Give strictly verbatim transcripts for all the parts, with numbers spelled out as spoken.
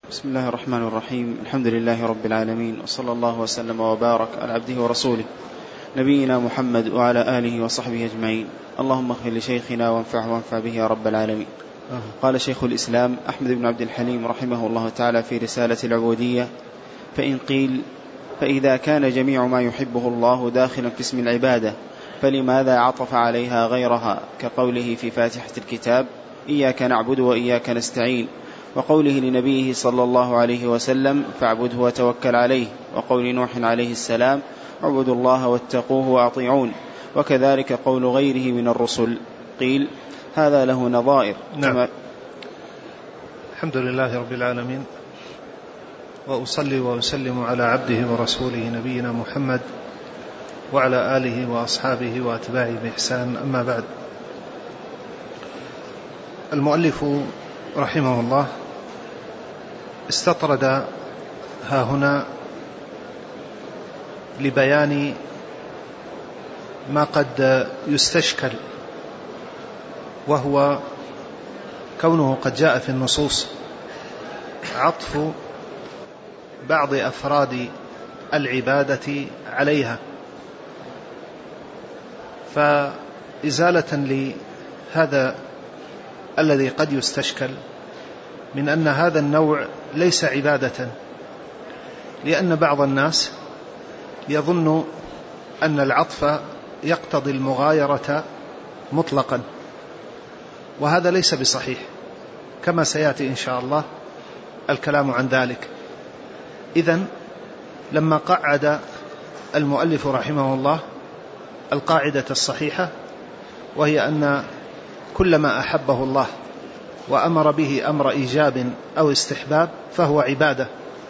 بسم الله الرحمن الرحيم. الحمد لله رب العالمين، وصلى الله وسلم وبارك على عبده ورسوله نبينا محمد وعلى آله وصحبه أجمعين. اللهم اغفر لشيخنا وانفعه وانفع به يا رب العالمين. قال شيخ الإسلام أحمد بن عبد الحليم رحمه الله تعالى في رسالة العبودية: فإن قيل فإذا كان جميع ما يحبه الله داخلا في اسم العبادة فلماذا عطف عليها غيرها، كقوله في فاتحة الكتاب: إياك نعبد وإياك نستعين، وقوله لنبيه صلى الله عليه وسلم: فاعبده وتوكل عليه، وقول نوح عليه السلام: اعبدوا الله واتقوه وأطيعون، وكذلك قول غيره من الرسل. قيل هذا له نظائر. نعم. الحمد لله رب العالمين، وأصلي وأسلم على عبده ورسوله نبينا محمد وعلى آله وأصحابه وأتباعه بإحسان. أما بعد، المؤلف رحمه الله استطرد ها هنا لبيان ما قد يستشكل، وهو كونه قد جاء في النصوص عطف بعض أفراد العبادة عليها، فإزالة لهذا الذي قد يستشكل من أن هذا النوع ليس عبادة، لأن بعض الناس يظن أن العطف يقتضي المغايرة مطلقا، وهذا ليس بصحيح، كما سيأتي إن شاء الله الكلام عن ذلك. إذن لما قعد المؤلف رحمه الله القاعدة الصحيحة، وهي أن كل ما أحبه الله وأمر به أمر إيجاب أو استحباب فهو عبادة،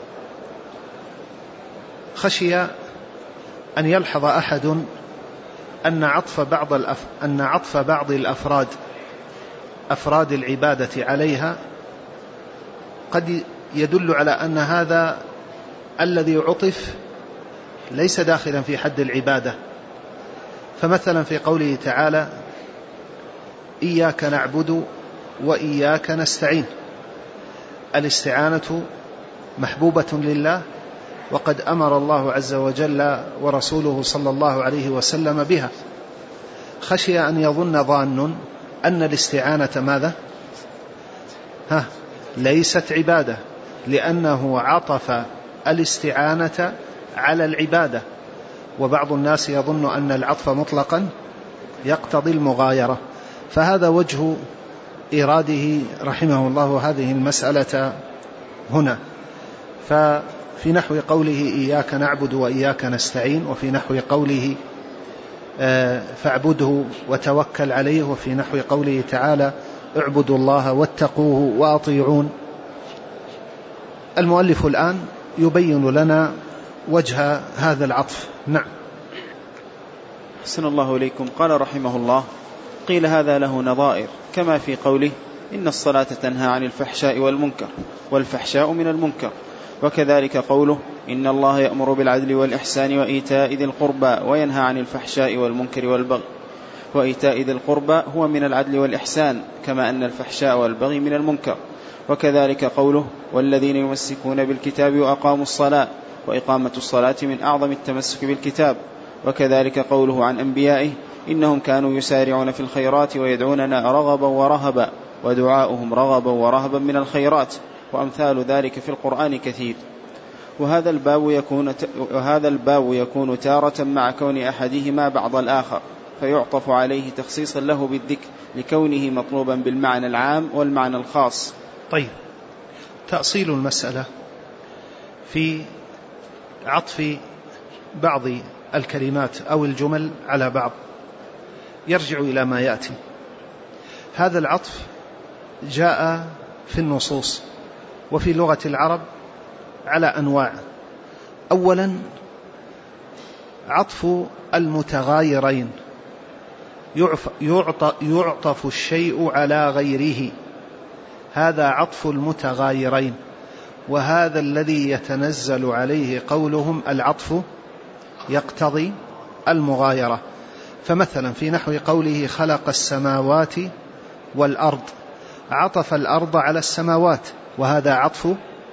خشي أن يلحظ أحد أن عطف بعض الأف... أن عطف بعض الأفراد أفراد العبادة عليها قد يدل على أن هذا الذي عطف ليس داخلا في حد العبادة. فمثلا في قوله تعالى: إياك نعبد وإياك نستعين، الاستعانة محبوبة لله، وقد أمر الله عز وجل ورسوله صلى الله عليه وسلم بها. خشي أن يظن ظان أن الاستعانة ماذا؟ ها ليست عبادة، لأنه عطف الاستعانة على العبادة، وبعض الناس يظن أن العطف مطلقا يقتضي المغايرة. فهذا وجه إراده رحمه الله هذه المسألة هنا. ففي نحو قوله: إياك نعبد وإياك نستعين، وفي نحو قوله: فاعبده وتوكل عليه، وفي نحو قوله تعالى: اعبدوا الله واتقوه وأطيعون. المؤلف الآن يبين لنا وجه هذا العطف. نعم. أحسن الله إليكم. قال رحمه الله: قيل هذا له نظائر، كما في قوله: إن الصلاة تنهى عن الفحشاء والمنكر، والفحشاء من المنكر، وكذلك قوله: إن الله يأمر بالعدل والإحسان وإيتاء ذي القربى وينهى عن الفحشاء والمنكر والبغي، وإيتاء ذي القربى هو من العدل والإحسان، كما أن الفحشاء والبغي من المنكر. وكذلك قوله: والذين يمسكون بالكتاب وأقاموا الصلاة، وإقامة الصلاة من أعظم التمسك بالكتاب. وكذلك قوله عن أنبيائه: إنهم كانوا يسارعون في الخيرات ويدعوننا رغبا ورهبا، ودعاؤهم رغبا ورهبا من الخيرات، وأمثال ذلك في القرآن كثير. وهذا الباب يكون وهذا الباب يكون تارة مع كون أحدهما بعض الآخر، فيعطف عليه تخصيصا له بالذكر لكونه مطلوبا بالمعنى العام والمعنى الخاص. طيب، تأصيل المسألة في عطف بعض الكلمات أو الجمل على بعض يرجع إلى ما يأتي. هذا العطف جاء في النصوص وفي لغة العرب على أنواع. أولا عطف المتغايرين، يعطف الشيء على غيره، هذا عطف المتغايرين، وهذا الذي يتنزل عليه قولهم العطف يقتضي المغايرة. فمثلا في نحو قوله: خلق السماوات والأرض، عطف الأرض على السماوات، وهذا عطف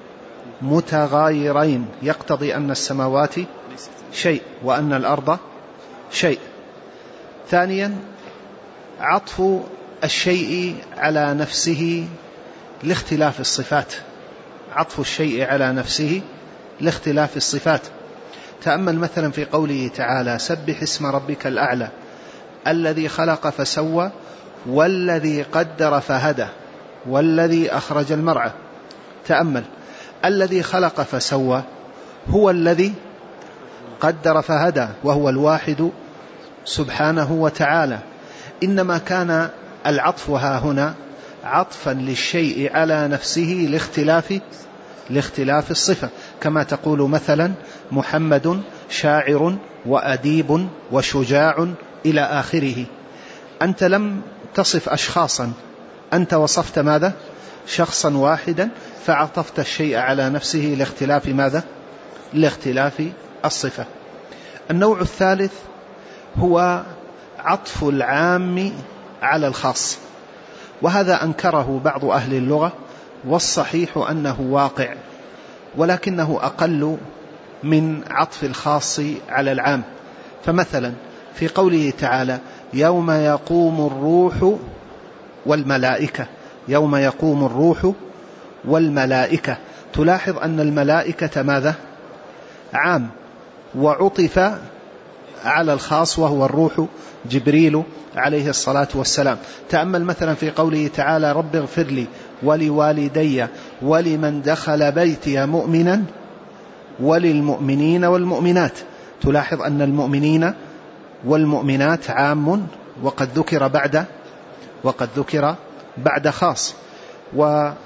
متغايرين يقتضي أن السماوات شيء وأن الأرض شيء. ثانيا عطف الشيء على نفسه لاختلاف الصفات، عطف الشيء على نفسه لاختلاف الصفات. تأمل مثلا في قوله تعالى سبح اسم ربك الأعلى الذي خلق فسوى والذي قدر فهدى والذي أخرج المرعى. تأمل الذي خلق فسوى هو الذي قدر فهدى وهو الواحد سبحانه وتعالى. إنما كان العطف ها هنا عطفا للشيء على نفسه لاختلاف لاختلاف الصفة، كما تقول مثلا محمد شاعر وأديب وشجاع إلى آخره. أنت لم تصف أشخاصا، أنت وصفت ماذا؟ شخصا واحدا، فعطفت الشيء على نفسه لاختلاف ماذا؟ لاختلاف الصفة. النوع الثالث هو عطف العام على الخاص، وهذا أنكره بعض أهل اللغة، والصحيح أنه واقع، ولكنه أقل من عطف الخاص على العام. فمثلا في قوله تعالى يوم يقوم الروح والملائكة، يوم يقوم الروح والملائكة، تلاحظ أن الملائكة ماذا؟ عام، وعطف على الخاص وهو الروح جبريل عليه الصلاة والسلام. تأمل مثلا في قوله تعالى رب اغفر لي ولوالدي ولمن دخل بيتي مؤمنا وللمؤمنين والمؤمنات، تلاحظ أن المؤمنين والمؤمنات عام وقد ذكر بعد وقد ذكر بعد خاص. وأمثلة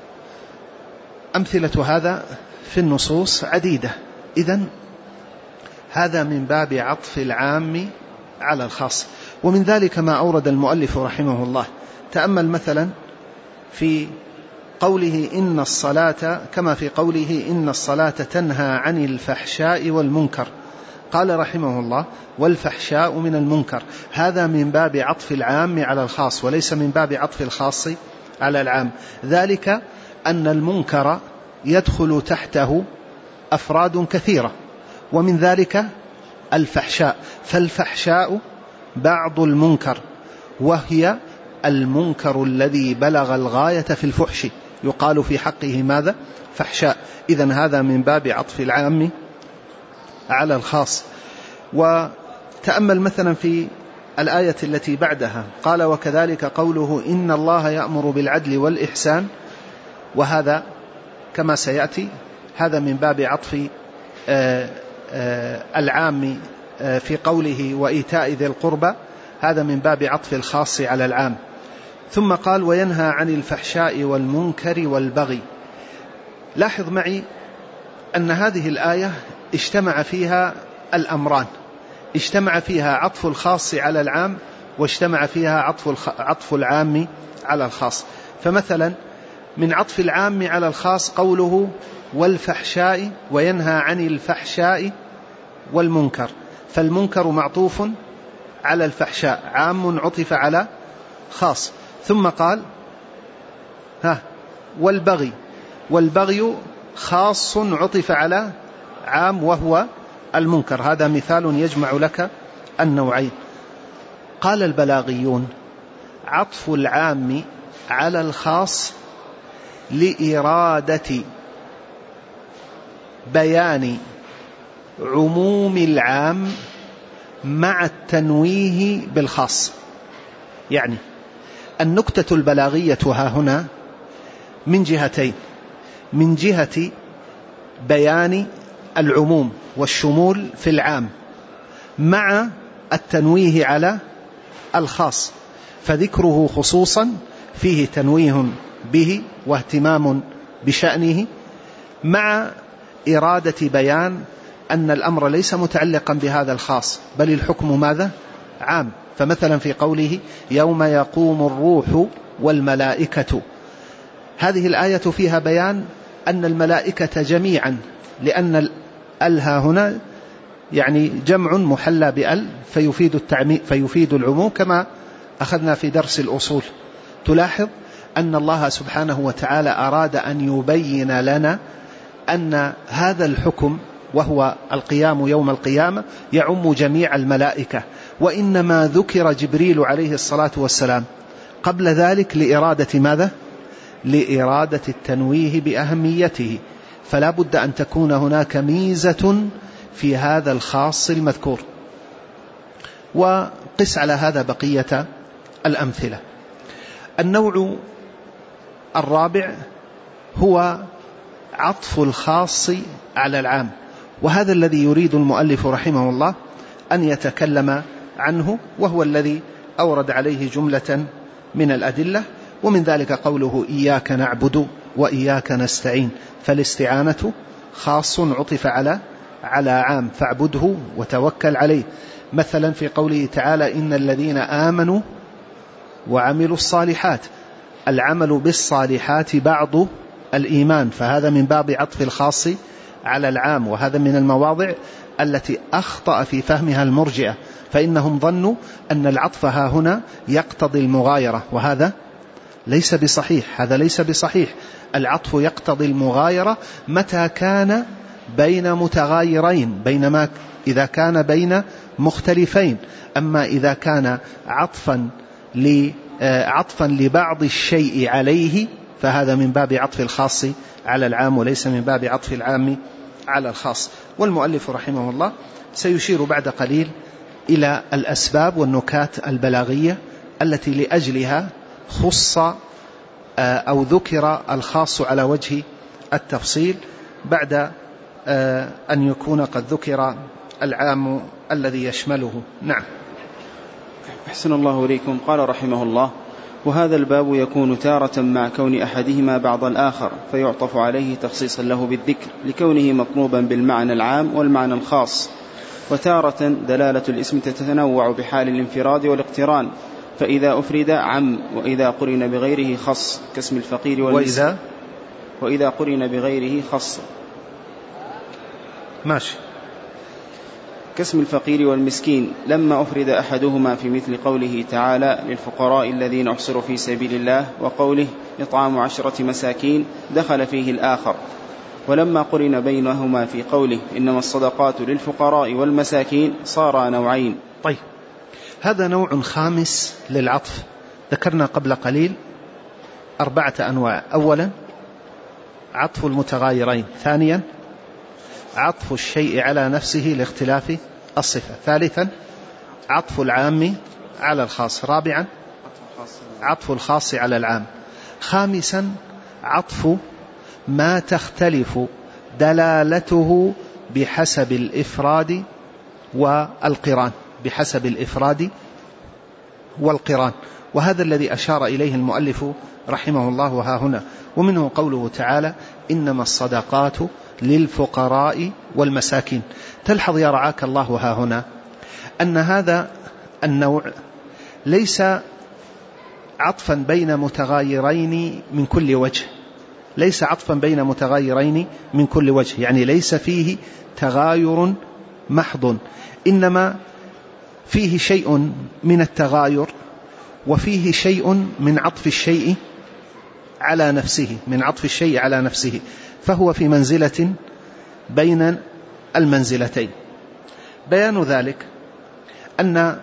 هذا في النصوص عديدة. إذن هذا من باب عطف العام على الخاص. ومن ذلك ما أورد المؤلف رحمه الله. تأمل مثلا في قوله إن الصلاة، كما في قوله إن الصلاة تنهى عن الفحشاء والمنكر، قال رحمه الله والفحشاء من المنكر. هذا من باب عطف العام على الخاص وليس من باب عطف الخاص على العام. ذلك أن المنكر يدخل تحته أفراد كثيرة، ومن ذلك الفحشاء، فالفحشاء بعض المنكر، وهي المنكر الذي بلغ الغاية في الفحش، يقال في حقه ماذا؟ فحشاء. إذن هذا من باب عطف العام على الخاص. وتأمل مثلا في الآية التي بعدها، قال وكذلك قوله إن الله يأمر بالعدل والإحسان، وهذا كما سيأتي هذا من باب عطف آآ آآ العام في قوله وإيتاء ذي القربى، هذا من باب عطف الخاص على العام. ثم قال وينهى عن الفحشاء والمنكر والبغي. لاحظ معي أن هذه الآية اجتمع فيها الأمران، اجتمع فيها عطف الخاص على العام، واجتمع فيها عطف عطف العام على الخاص. فمثلا من عطف العام على الخاص قوله والفحشاء، وينهى عن الفحشاء والمنكر، فالمنكر معطوف على الفحشاء، عام عطف على خاص. ثم قال ها والبغي، والبغي خاص عطف على عام وهو المنكر. هذا مثال يجمع لك النوعين. قال البلاغيون عطف العام على الخاص لإرادة بيان عموم العام مع التنويه بالخاص. يعني النكتة البلاغية ها هنا من جهتين، من جهة بيان العموم والشمول في العام مع التنويه على الخاص، فذكره خصوصا فيه تنويه به واهتمام بشأنه، مع إرادة بيان أن الأمر ليس متعلقا بهذا الخاص، بل الحكم ماذا؟ عام. فمثلا في قوله يوم يقوم الروح والملائكة، هذه الآية فيها بيان أن الملائكة جميعا، لأن الها هنا يعني جمع محلى بأل فيفيد التعميم فيفيد العموم، كما أخذنا في درس الأصول. تلاحظ أن الله سبحانه وتعالى أراد أن يبين لنا أن هذا الحكم وهو القيام يوم القيامة يعم جميع الملائكة، وإنما ذكر جبريل عليه الصلاة والسلام قبل ذلك لإرادة ماذا؟ لإرادة التنويه بأهميته، فلا بد أن تكون هناك ميزة في هذا الخاص المذكور. وقس على هذا بقية الأمثلة. النوع الرابع هو عطف الخاص على العام، وهذا الذي يريد المؤلف رحمه الله أن يتكلم عنه، وهو الذي أورد عليه جملة من الأدلة، ومن ذلك قوله إياك نعبد وإياك نستعين، فالاستعانة خاص عطف على على عام، فاعبده وتوكل عليه. مثلا في قوله تعالى إن الذين آمنوا وعملوا الصالحات، العمل بالصالحات بعض الإيمان، فهذا من باب عطف الخاص على العام، وهذا من المواضع التي أخطأ في فهمها المرجئة، فإنهم ظنوا أن العطف ها هنا يقتضي المغايرة، وهذا ليس بصحيح. هذا ليس بصحيح. العطف يقتضي المغايرة متى كان بين متغايرين، بينما إذا كان بين مختلفين. أما إذا كان عطفا عطفا لبعض الشيء عليه فهذا من باب عطف الخاص على العام، وليس من باب عطف العام على الخاص. والمؤلف رحمه الله سيشير بعد قليل إلى الأسباب والنكات البلاغية التي لأجلها خص أو ذكر الخاص على وجه التفصيل بعد أن يكون قد ذكر العام الذي يشمله. نعم. أحسن الله إليكم. قال رحمه الله: وهذا الباب يكون تارة مع كون أحدهما بعض الآخر، فيعطف عليه تخصيصا له بالذكر لكونه مطلوبا بالمعنى العام والمعنى الخاص، وتارة دلالة الاسم تتنوع بحال الانفراد والاقتران، فإذا أفرد عم، وإذا قرن بغيره خص كاسم الفقير والمسكين. وإذا, وإذا قرن بغيره خص ماشي كاسم الفقير والمسكين لما أفرد أحدهما في مثل قوله تعالى للفقراء الذين أحصروا في سبيل الله، وقوله إطعام عشرة مساكين دخل فيه الآخر. ولما قرن بينهما في قوله إنما الصدقات للفقراء والمساكين صار نوعين. طيب، هذا نوع خامس للعطف. ذكرنا قبل قليل أربعة أنواع: أولا عطف المتغايرين، ثانيا عطف الشيء على نفسه لاختلاف الصفة، ثالثا عطف العام على الخاص، رابعا عطف الخاص على العام، خامسا عطف ما تختلف دلالته بحسب الإفراد والقران، بحسب الإفراد والقران، وهذا الذي أشار إليه المؤلف رحمه الله ها هنا. ومنه قوله تعالى إنما الصدقات للفقراء والمساكين. تلحظ يا رعاك الله ها هنا أن هذا النوع ليس عطفا بين متغايرين من كل وجه، ليس عطفا بين متغايرين من كل وجه، يعني ليس فيه تغاير محض، إنما فيه شيء من التغاير وفيه شيء من عطف الشيء على نفسه، من عطف الشيء على نفسه، فهو في منزلة بين المنزلتين. بيان ذلك أن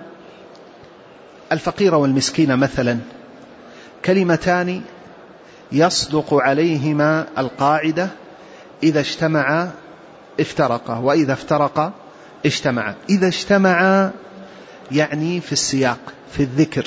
الفقير والمسكين مثلا كلمتان يصدق عليهما القاعدة إذا اجتمعا افترقا، وإذا افترقا اجتمعا. إذا اجتمعا يعني في السياق، في الذكر،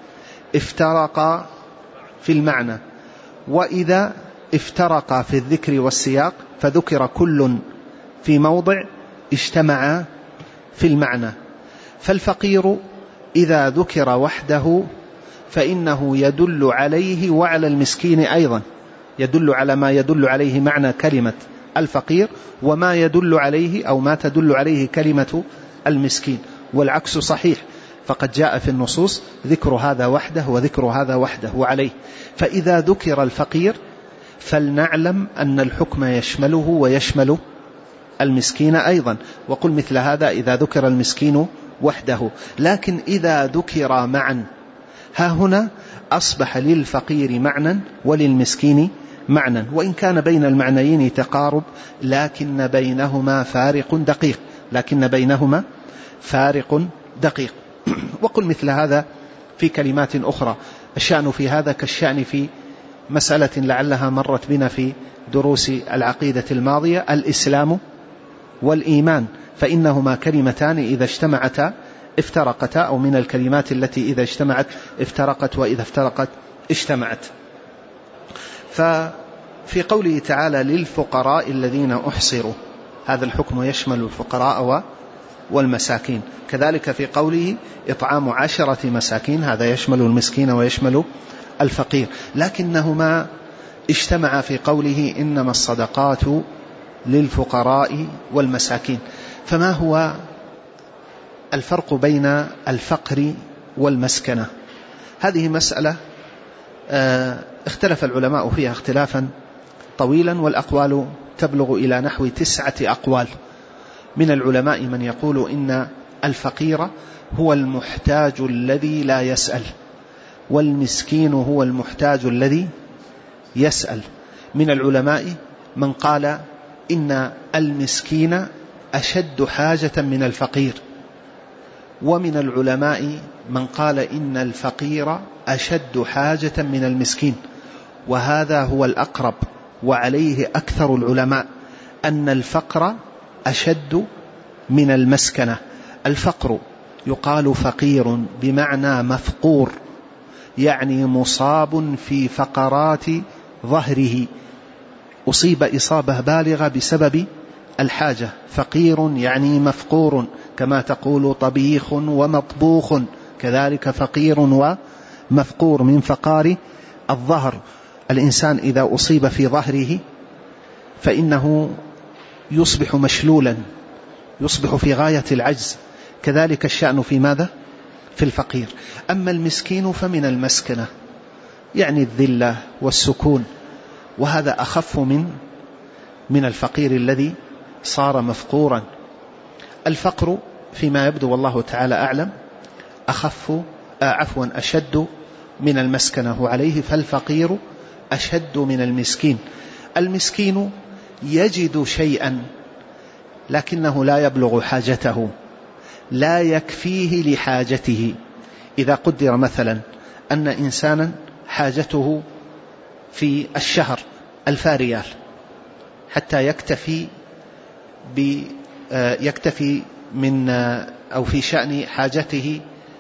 افترقا في المعنى. وإذا افترقا في الذكر والسياق فذكر كل في موضع اجتمعا في المعنى. فالفقير إذا ذكر وحده فإنه يدل عليه وعلى المسكين أيضا، يدل على ما يدل عليه معنى كلمة الفقير وما يدل عليه أو ما تدل عليه كلمة المسكين، والعكس صحيح، فقد جاء في النصوص ذكر هذا وحده وذكر هذا وحده وعليه. فإذا ذكر الفقير فلنعلم أن الحكم يشمله ويشمل المسكين أيضا، وقل مثل هذا إذا ذكر المسكين وحده. لكن إذا ذكر معا ها هنا أصبح للفقير معنى وللمسكين معنى، وإن كان بين المعنيين تقارب لكن بينهما فارق دقيق لكن بينهما فارق دقيق وقل مثل هذا في كلمات أخرى. الشأن في هذا كالشأن في مسألة لعلها مرت بنا في دروس العقيدة الماضية: الإسلام والإيمان، فإنهما كلمتان إذا اجتمعتا افترقتا، أو من الكلمات التي إذا اجتمعت افترقت وإذا افترقت اجتمعت. ففي قوله تعالى: للفقراء الذين أحصروا، هذا الحكم يشمل الفقراء والمساكين. كذلك في قوله: إطعام عشرة مساكين، هذا يشمل المسكين ويشمل الفقير، لكنهما اجتمع في قوله: إنما الصدقات للفقراء والمساكين. فما هو الفرق بين الفقر والمسكنة؟ هذه مسألة اختلف العلماء فيها اختلافا طويلا، والأقوال تبلغ إلى نحو تسعة أقوال. من العلماء من يقول إن الفقير هو المحتاج الذي لا يسأل، والمسكين هو المحتاج الذي يسأل. من العلماء من قال إن المسكين أشد حاجة من الفقير، ومن العلماء من قال إن الفقير أشد حاجة من المسكين، وهذا هو الأقرب وعليه أكثر العلماء، أن الفقر أشد من المسكنة. الفقر يقال فقير بمعنى مفقور، يعني مصاب في فقرات ظهره، أصيب إصابة بالغة بسبب الحاجة. فقير يعني مفقور، كما تقول طبيخ ومطبوخ، كذلك فقير ومفقور من فقار الظهر. الإنسان إذا أصيب في ظهره فإنه يصبح مشلولا، يصبح في غاية العجز. كذلك الشأن في ماذا؟ في الفقير. أما المسكين فمن المسكنة، يعني الذلة والسكون، وهذا أخف من من الفقير الذي صار مفقورا. الفقر فيما يبدو والله تعالى أعلم أخف آه عفوا أشد من المسكنة، وعليه فالفقير أشد من المسكين. المسكين يجد شيئا لكنه لا يبلغ حاجته، لا يكفيه لحاجته. إذا قدر مثلا أن إنسانا حاجته في الشهر ألف ريال حتى يكتفي يكتفي من أو في شأن حاجته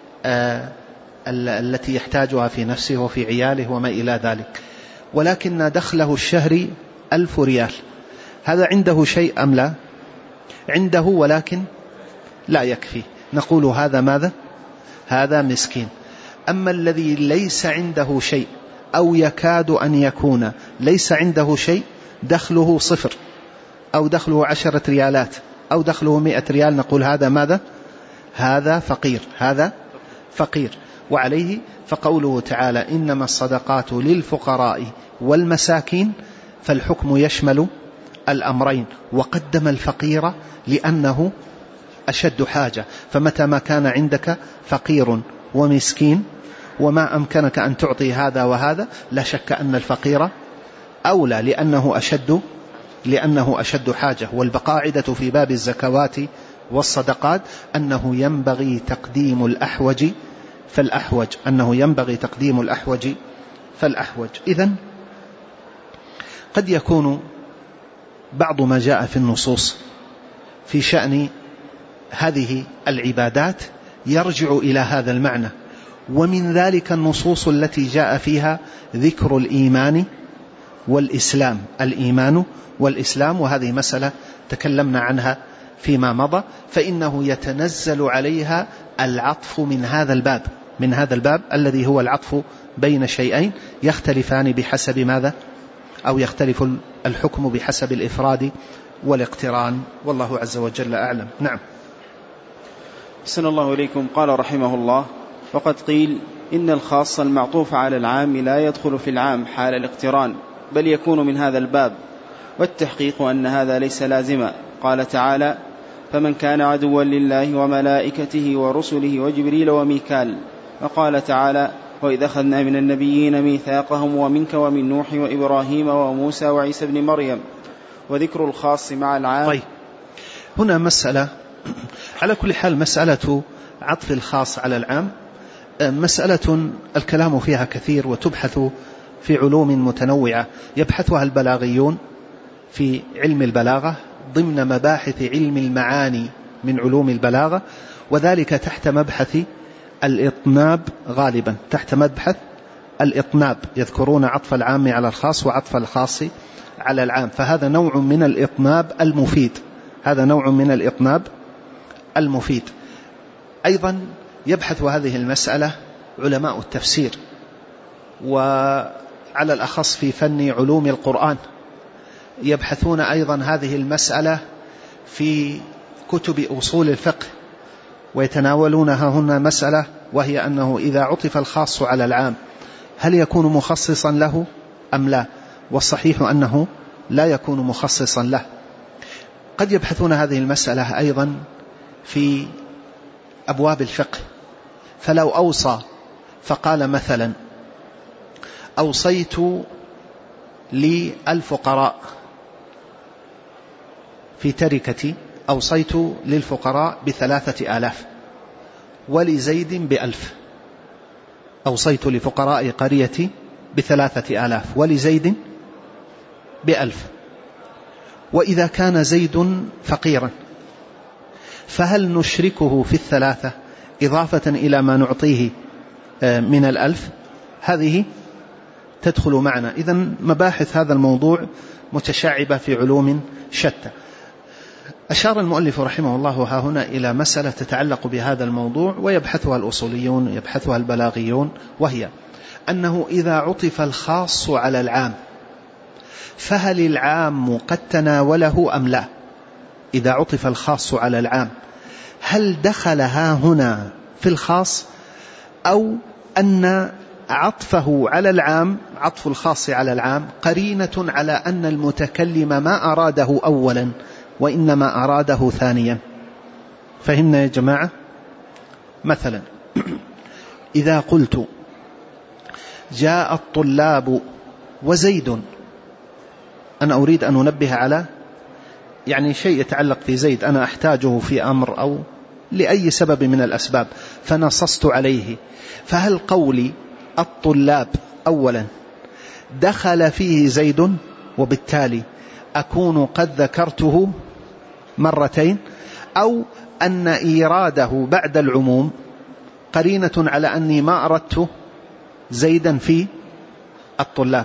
التي يحتاجها في نفسه وفي عياله وما إلى ذلك، ولكن دخله الشهري ألف ريال، هذا عنده شيء أم لا؟ عنده، ولكن لا يكفي. نقول هذا ماذا؟ هذا مسكين. أما الذي ليس عنده شيء أو يكاد أن يكون ليس عنده شيء، دخله صفر أو دخله عشرة ريالات أو دخله مئة ريال، نقول هذا ماذا؟ هذا فقير، هذا فقير. وعليه فقوله تعالى: إنما الصدقات للفقراء والمساكين، فالحكم يشمل الأمرين، وقدم الفقير لأنه أشد حاجة. فمتى ما كان عندك فقير ومسكين وما أمكنك أن تعطي هذا وهذا، لا شك أن الفقير أولى لأنه أشد لأنه أشد حاجة. والقاعدة في باب الزكوات والصدقات أنه ينبغي تقديم الأحوج فالأحوج أنه ينبغي تقديم الأحوج فالأحوج. إذن قد يكون بعض ما جاء في النصوص في شأن هذه العبادات يرجع إلى هذا المعنى، ومن ذلك النصوص التي جاء فيها ذكر الإيمان والإسلام، الإيمان والإسلام، وهذه مسألة تكلمنا عنها فيما مضى، فإنه يتنزل عليها العطف من هذا الباب من هذا الباب الذي هو العطف بين شيئين يختلفان بحسب ماذا؟ أو يختلف الحكم بحسب الإفراد والاقتران، والله عز وجل أعلم. نعم. أحسن الله إليكم. قال رحمه الله: وقد قيل إن الخاص المعطوف على العام لا يدخل في العام حال الاقتران، بل يكون من هذا الباب، والتحقيق أن هذا ليس لازما. قال تعالى: فمن كان عدوا لله وملائكته ورسله وجبريل وميكال. وقال تعالى: وإذ أخذنا من النبيين ميثاقهم ومنك ومن نوح وإبراهيم وموسى وعيسى بن مريم، وذكر الخاص مع العام. طيب، هنا مسألة على كل حال، مسألة عطف الخاص على العام مسألة الكلام فيها كثير وتبحث في علوم متنوعة يبحثها البلاغيون في علم البلاغة ضمن مباحث علم المعاني من علوم البلاغة، وذلك تحت مبحث الإطناب غالبا، تحت مبحث الإطناب يذكرون عطف العام على الخاص وعطف الخاص على العام، فهذا نوع من الإطناب المفيد، هذا نوع من الإطناب المفيد. أيضا يبحث هذه المسألة علماء التفسير، وعلى الأخص في فن علوم القرآن يبحثون أيضا هذه المسألة في كتب أصول الفقه، ويتناولونها هنا مسألة، وهي أنه إذا عطف الخاص على العام هل يكون مخصصا له أم لا؟ والصحيح أنه لا يكون مخصصا له. قد يبحثون هذه المسألة أيضا في أبواب الفقه، فلو أوصى فقال مثلا أوصيت للفقراء في تركتي، أوصيت للفقراء بثلاثة آلاف ولزيد بألف، أوصيت لفقراء قريتي بثلاثة آلاف ولزيد بألف. وإذا كان زيد فقيرا فهل نشركه في الثلاثة إضافة إلى ما نعطيه من الألف؟ هذه تدخل معنا. إذن مباحث هذا الموضوع متشعبة في علوم شتى. أشار المؤلف رحمه الله ها هنا إلى مسألة تتعلق بهذا الموضوع ويبحثها الأصوليون يبحثها البلاغيون، وهي أنه إذا عطف الخاص على العام فهل العام قد تناوله أم لا؟ إذا عطف الخاص على العام هل دخل ها هنا في الخاص، أو أن عطفه على العام، عطف الخاص على العام قرينة على أن المتكلم ما أراده أولا وإنما أراده ثانيا؟ فهمنا يا جماعة؟ مثلا إذا قلت جاء الطلاب وزيد، أنا أريد أن أنبه على يعني شيء يتعلق في زيد أنا أحتاجه في أمر أو لأي سبب من الأسباب فنصصت عليه، فهل قولي الطلاب أولا دخل فيه زيد وبالتالي أكون قد ذكرته مرتين، أو أن إيراده بعد العموم قرينة على أني ما أردت زيدا في الطلاب؟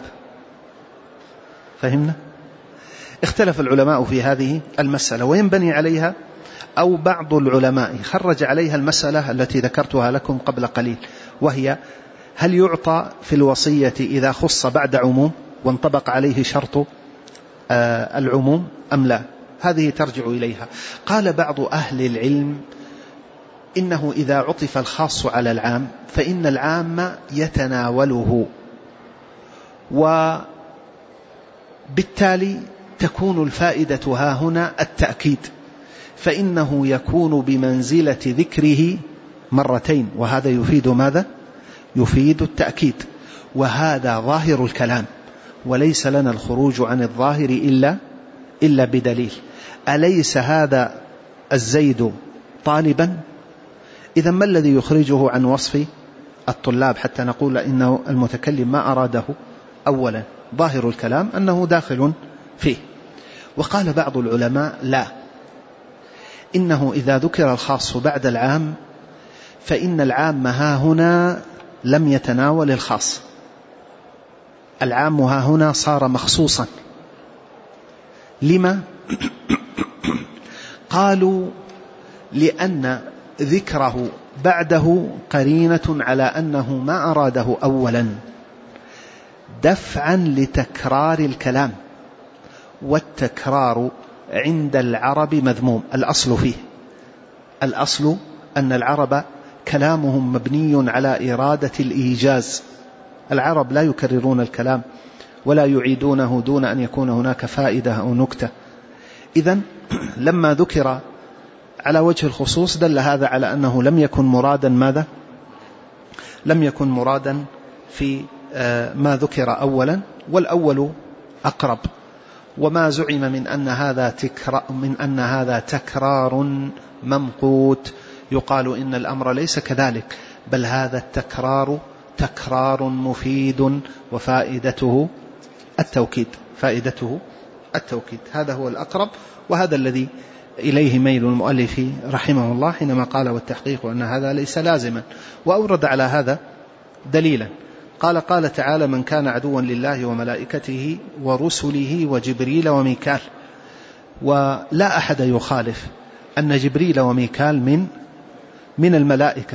فهمنا؟ اختلف العلماء في هذه المسألة، وينبني عليها أو بعض العلماء خرج عليها المسألة التي ذكرتها لكم قبل قليل، وهي هل يعطى في الوصية إذا خص بعد عموم وانطبق عليه شرط آه العموم أم لا؟ هذه ترجع إليها. قال بعض أهل العلم إنه إذا عطف الخاص على العام فإن العام يتناوله، وبالتالي تكون الفائدة ها هنا التأكيد، فإنه يكون بمنزلة ذكره مرتين، وهذا يفيد ماذا؟ يفيد التأكيد، وهذا ظاهر الكلام، وليس لنا الخروج عن الظاهر إلا إلا بدليل. أليس هذا الزيد طالبا؟ إذا ما الذي يخرجه عن وصف الطلاب حتى نقول إنه المتكلم ما أراده أولا؟ ظاهر الكلام أنه داخل فيه. وقال بعض العلماء لا، إنه إذا ذكر الخاص بعد العام فإن العام ها هنا لم يتناول الخاص، العام ها هنا صار مخصوصا. لما؟ قالوا لأن ذكره بعده قرينة على أنه ما أراده أولا، دفعا لتكرار الكلام، والتكرار عند العرب مذموم. الأصل فيه، الأصل أن العرب كلامهم مبني على إرادة الإيجاز، العرب لا يكررون الكلام ولا يعيدونه دون أن يكون هناك فائدة أو نكتة. إذن لما ذكر على وجه الخصوص دل هذا على أنه لم يكن مرادا ماذا؟ لم يكن مرادا في ما ذكر أولا، والأول أقرب. وما زعم من أن هذا تكرار من أن هذا تكرار ممقوت يقال إن الأمر ليس كذلك، بل هذا التكرار تكرار مفيد وفائدته التوكيد فائدته التوكيد هذا هو الأقرب، وهذا الذي إليه ميل المؤلف رحمه الله حينما قال والتحقيق أن هذا ليس لازما. وأورد على هذا دليلا، قال قال تعالى من كان عدوا لله وملائكته ورسله وجبريل وميكال. ولا أحد يخالف أن جبريل وميكال من من الملائكة،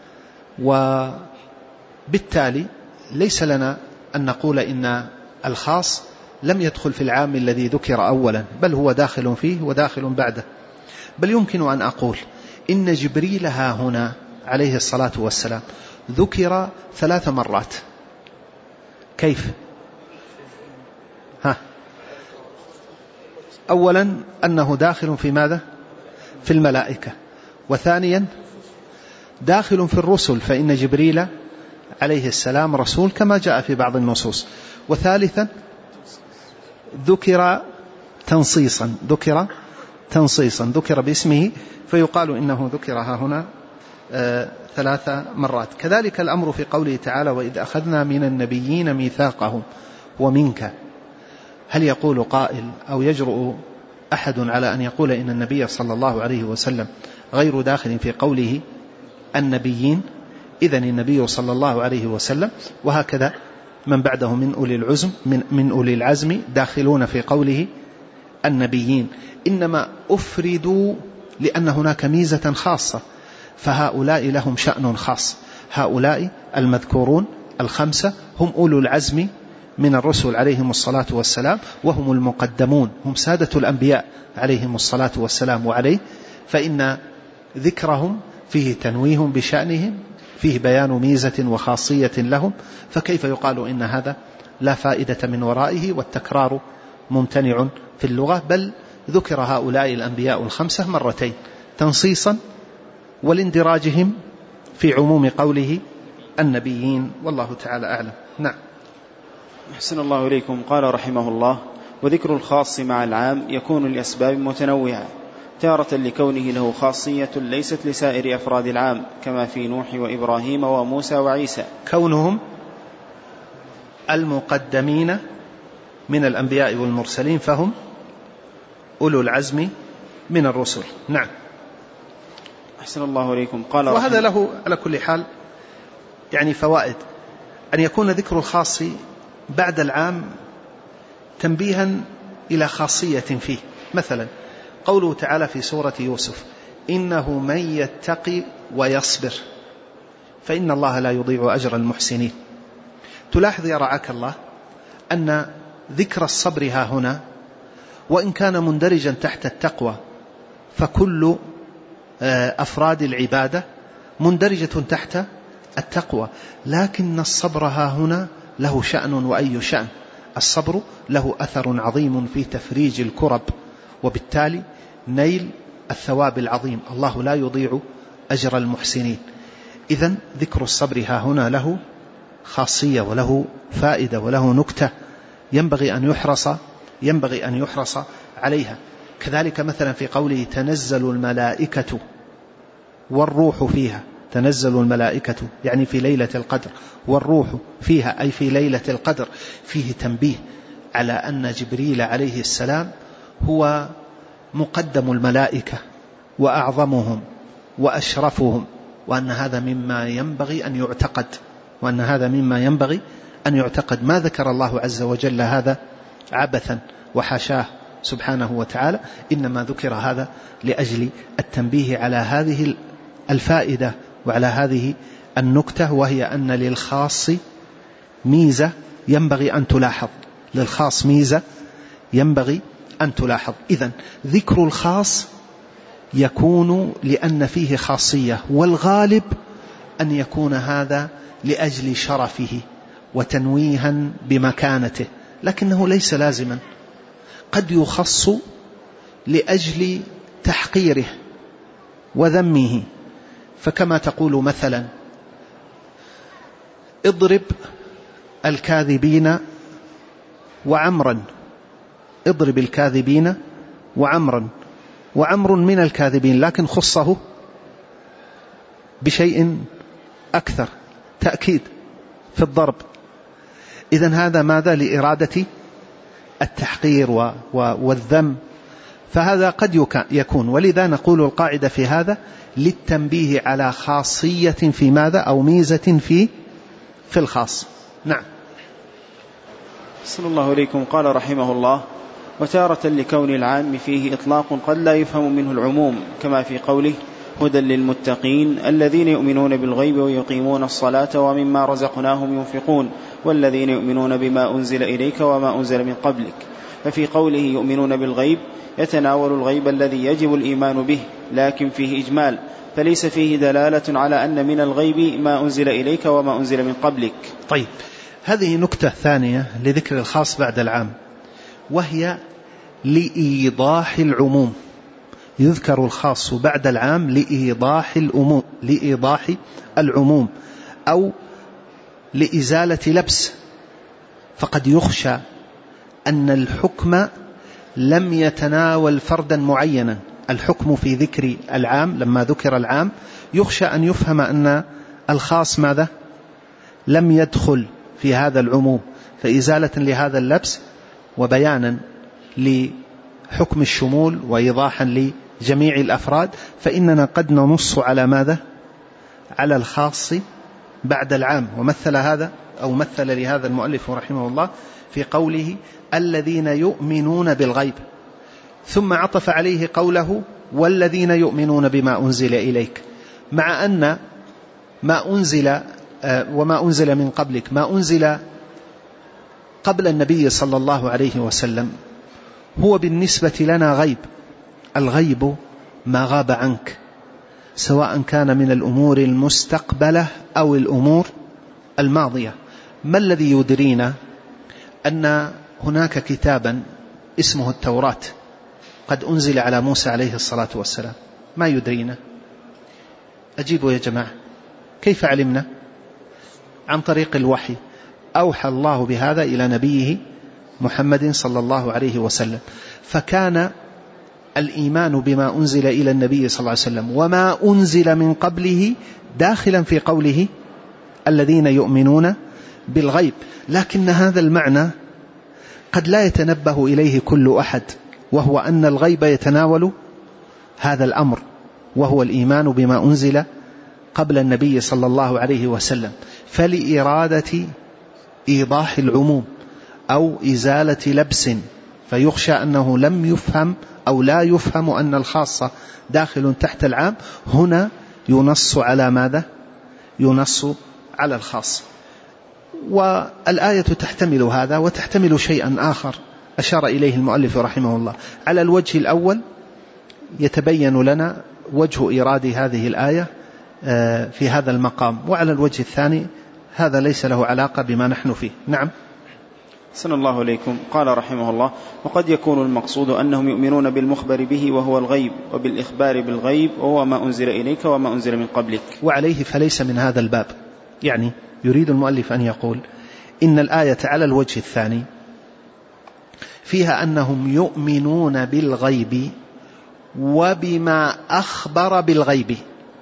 وبالتالي ليس لنا أن نقول إن الخاص لم يدخل في العام الذي ذكر أولا، بل هو داخل فيه وداخل بعده. بل يمكن أن أقول إن جبريل ها هنا عليه الصلاة والسلام ذكر ثلاث مرات. كيف؟ ها أولا أنه داخل في ماذا؟ في الملائكة. وثانيا داخل في الرسل، فإن جبريل عليه السلام رسول كما جاء في بعض النصوص. وثالثا ذكر تنصيصا ذكر تنصيصا ذكر باسمه، فيقال إنه ذكر ها هنا آه ثلاث مرات. كذلك الأمر في قوله تعالى وإذ أخذنا من النبيين ميثاقهم ومنك. هل يقول قائل أو يجرؤ أحد على أن يقول إن النبي صلى الله عليه وسلم غير داخل في قوله النبيين؟ إذن النبي صلى الله عليه وسلم وهكذا من بعده من أولي العزم من, من أولي العزم داخلون في قوله النبيين، إنما أفردوا لأن هناك ميزة خاصة، فهؤلاء لهم شأن خاص. هؤلاء المذكورون الخمسة هم أولو العزم من الرسل عليهم الصلاة والسلام، وهم المقدمون، هم سادة الأنبياء عليهم الصلاة والسلام. وعليه فإن ذكرهم فيه تنويه بشأنهم، فيه بيان ميزة وخاصية لهم، فكيف يقال إن هذا لا فائدة من ورائه والتكرار ممتنع في اللغة؟ بل ذكر هؤلاء الأنبياء الخمسة مرتين تنصيصا ولاندراجهم في عموم قوله النبيين، والله تعالى أعلم. نعم. أحسن الله إليكم. قال رحمه الله وذكر الخاص مع العام يكون لأسباب متنوعة، تارة لكونه له خاصية ليست لسائر أفراد العام كما في نوح وإبراهيم وموسى وعيسى، كونهم المقدمين من الأنبياء والمرسلين فهم أولو العزم من الرسل. نعم. أحسن الله إليكم. قال وهذا له على كل حال يعني فوائد، أن يكون ذكر الخاص بعد العام تنبيها إلى خاصية فيه. مثلا قوله تعالى في سورة يوسف إنه من يتقي ويصبر فإن الله لا يضيع أجر المحسنين. تلاحظ يا رعاك الله أن ذكر الصبر ها هنا وإن كان مندرجا تحت التقوى، فكل أفراد العبادة مندرجة تحت التقوى، لكن الصبر ها هنا له شأن، وأي شأن؟ الصبر له أثر عظيم في تفريج الكرب، وبالتالي نيل الثواب العظيم. الله لا يضيع أجر المحسنين. إذن ذكر الصبر ها هنا له خاصية وله فائدة وله نكتة ينبغي أن يحرص ينبغي أن يحرص عليها. كذلك مثلا في قوله تنزل الملائكة والروح فيها، تنزل الملائكة يعني في ليلة القدر، والروح فيها أي في ليلة القدر، فيه تنبيه على أن جبريل عليه السلام هو مقدم الملائكة وأعظمهم وأشرفهم، وأن هذا مما ينبغي أن يعتقد وأن هذا مما ينبغي أن يعتقد. ما ذكر الله عز وجل هذا عبثا وحاشاه سبحانه وتعالى، إنما ذكر هذا لأجل التنبيه على هذه الفائدة وعلى هذه النكتة، وهي أن للخاص ميزة ينبغي أن تلاحظ للخاص ميزة ينبغي أن تلاحظ. إذن ذكر الخاص يكون لأن فيه خاصية، والغالب أن يكون هذا لأجل شرفه وتنويها بمكانته، لكنه ليس لازما. قد يخص لأجل اضرب الكاذبين وعمرا، اضرب الكاذبين وعمرا، وعمر من الكاذبين، لكن خصه بشيء أكثر، تأكيد في الضرب. إذن هذا ماذا؟ لإرادة التحقير والذم، فهذا قد يكون. ولذا نقول القاعدة في هذا للتنبيه على خاصية في ماذا؟ أو ميزة في في الخاص. نعم. صلى الله عليكم. قال رحمه الله: وتارة لكون العام فيه إطلاق قد لا يفهم منه العموم، كما في قوله: هدى للمتقين الذين يؤمنون بالغيب ويقيمون الصلاة ومما رزقناهم ينفقون والذين يؤمنون بما أنزل إليك وما أنزل من قبلك. ففي قوله يؤمنون بالغيب يتناول الغيب الذي يجب الإيمان به، لكن فيه إجمال، فليس فيه دلالة على أن من الغيب ما أنزل إليك وما أنزل من قبلك. طيب، هذه نكتة ثانية لذكر الخاص بعد العام، وهي لإيضاح العموم. يذكر الخاص بعد العام لإيضاح الأمور، لإيضاح العموم أو لإزالة لبس. فقد يخشى أن الحكم لم يتناول فردا معينا. الحكم في ذكر العام، لما ذكر العام يخشى أن يفهم أن الخاص ماذا؟ لم يدخل في هذا العموم. فإزالة لهذا اللبس وبيانا لحكم الشمول وإيضاحا لجميع الأفراد، فإننا قد ننص على ماذا؟ على الخاص بعد العام. ومثل هذا أو مثل لهذا المؤلف رحمه الله في قوله: الذين يؤمنون بالغيب، ثم عطف عليه قوله: والذين يؤمنون بما أنزل إليك، مع أن ما أنزل وما أنزل من قبلك، ما أنزل قبل النبي صلى الله عليه وسلم هو بالنسبة لنا غيب. الغيب ما غاب عنك، سواء كان من الأمور المستقبلة أو الأمور الماضية. ما الذي يدرينا أن هناك كتابا اسمه التوراة قد أنزل على موسى عليه الصلاة والسلام؟ ما يدرينا؟ أجيبوا يا جماعة، كيف علمنا؟ عن طريق الوحي. أوحى الله بهذا إلى نبيه محمد صلى الله عليه وسلم. فكان الإيمان بما أنزل إلى النبي صلى الله عليه وسلم وما أنزل من قبله داخلا في قوله: الذين يؤمنون بالغيب. لكن هذا المعنى قد لا يتنبه إليه كل أحد، وهو أن الغيب يتناول هذا الأمر، وهو الإيمان بما أنزل قبل النبي صلى الله عليه وسلم. فلإرادة إيضاح العموم أو إزالة لبس، فيخشى أنه لم يفهم أو لا يفهم أن الخاصة داخل تحت العام، هنا ينص على ماذا؟ ينص على الخاص. والآية تحتمل هذا وتحتمل شيئا آخر أشار إليه المؤلف رحمه الله. على الوجه الأول يتبين لنا وجه إيراد هذه الآية في هذا المقام، وعلى الوجه الثاني هذا ليس له علاقة بما نحن فيه. نعم. صلى الله عليكم. قال رحمه الله: وقد يكون المقصود أنهم يؤمنون بالمخبر به وهو الغيب، وبالإخبار بالغيب وهو ما أنزل إليك وما أنزل من قبلك. وعليه فليس من هذا الباب. يعني يريد المؤلف أن يقول إن الآية على الوجه الثاني فيها أنهم يؤمنون بالغيب وبما أخبر بالغيب،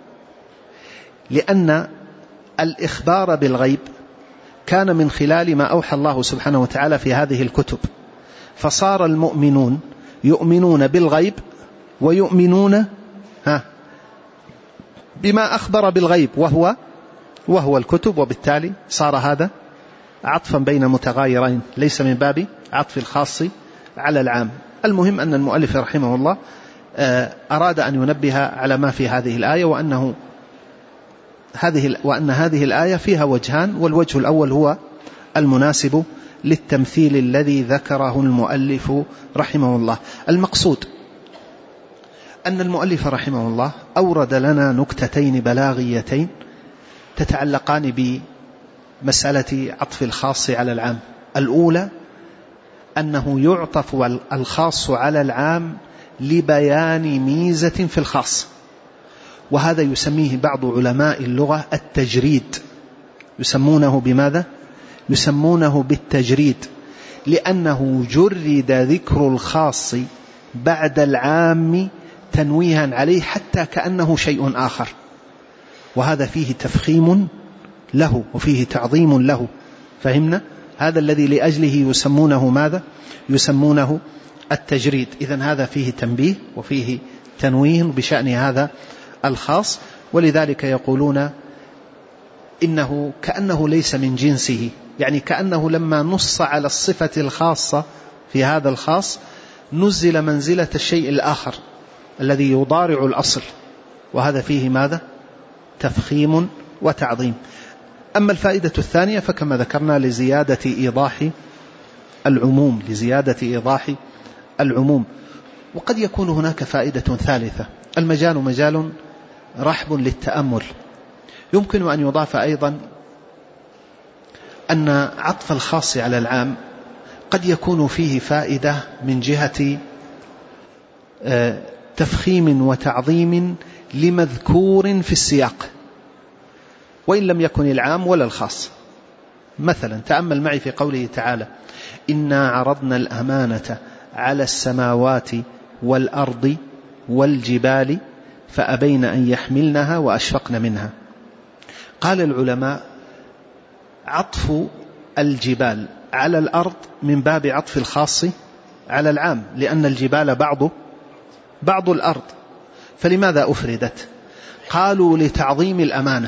لأن الإخبار بالغيب كان من خلال ما أوحى الله سبحانه وتعالى في هذه الكتب، فصار المؤمنون يؤمنون بالغيب ويؤمنون ها بما أخبر بالغيب وهو وهو الكتب، وبالتالي صار هذا عطفا بين متغايرين، ليس من باب عطف الخاص على العام. المهم أن المؤلف رحمه الله أراد أن ينبه على ما في هذه الآية، وأنه هذه وأن هذه الآية فيها وجهان، والوجه الأول هو المناسب للتمثيل الذي ذكره المؤلف رحمه الله. المقصود أن المؤلف رحمه الله أورد لنا نكتتين بلاغيتين تتعلقان بمسألة عطف الخاص على العام. الأولى أنه يعطف الخاص على العام لبيان ميزة في الخاص، وهذا يسميه بعض علماء اللغة التجريد، يسمونه بماذا؟ يسمونه بالتجريد، لأنه جرد ذكر الخاص بعد العام تنويها عليه حتى كأنه شيء آخر، وهذا فيه تفخيم له وفيه تعظيم له. فهمنا؟ هذا الذي لأجله يسمونه ماذا؟ يسمونه التجريد. إذن هذا فيه تنبيه وفيه تنويه بشأن هذا الخاص، ولذلك يقولون إنه كأنه ليس من جنسه، يعني كأنه لما نص على الصفة الخاصة في هذا الخاص نزل منزلة الشيء الآخر الذي يضارع الأصل، وهذا فيه ماذا؟ تفخيم وتعظيم. أما الفائدة الثانية فكما ذكرنا لزيادة إيضاح العموم، لزيادة إيضاح العموم. وقد يكون هناك فائدة ثالثة. المجال مجال رحب للتأمل. يمكن أن يضاف أيضا أن عطف الخاص على العام قد يكون فيه فائدة من جهة تفخيم وتعظيم لمذكور في السياق وإن لم يكن العام ولا الخاص. مثلا تأمل معي في قوله تعالى: إنا عرضنا الأمانة على السماوات والأرض والجبال فأبين أن يحملنها وأشفقن منها. قال العلماء: عطف الجبال على الأرض من باب عطف الخاص على العام، لأن الجبال بعض بعض الأرض. فلماذا أفردت؟ قالوا لتعظيم الأمانة.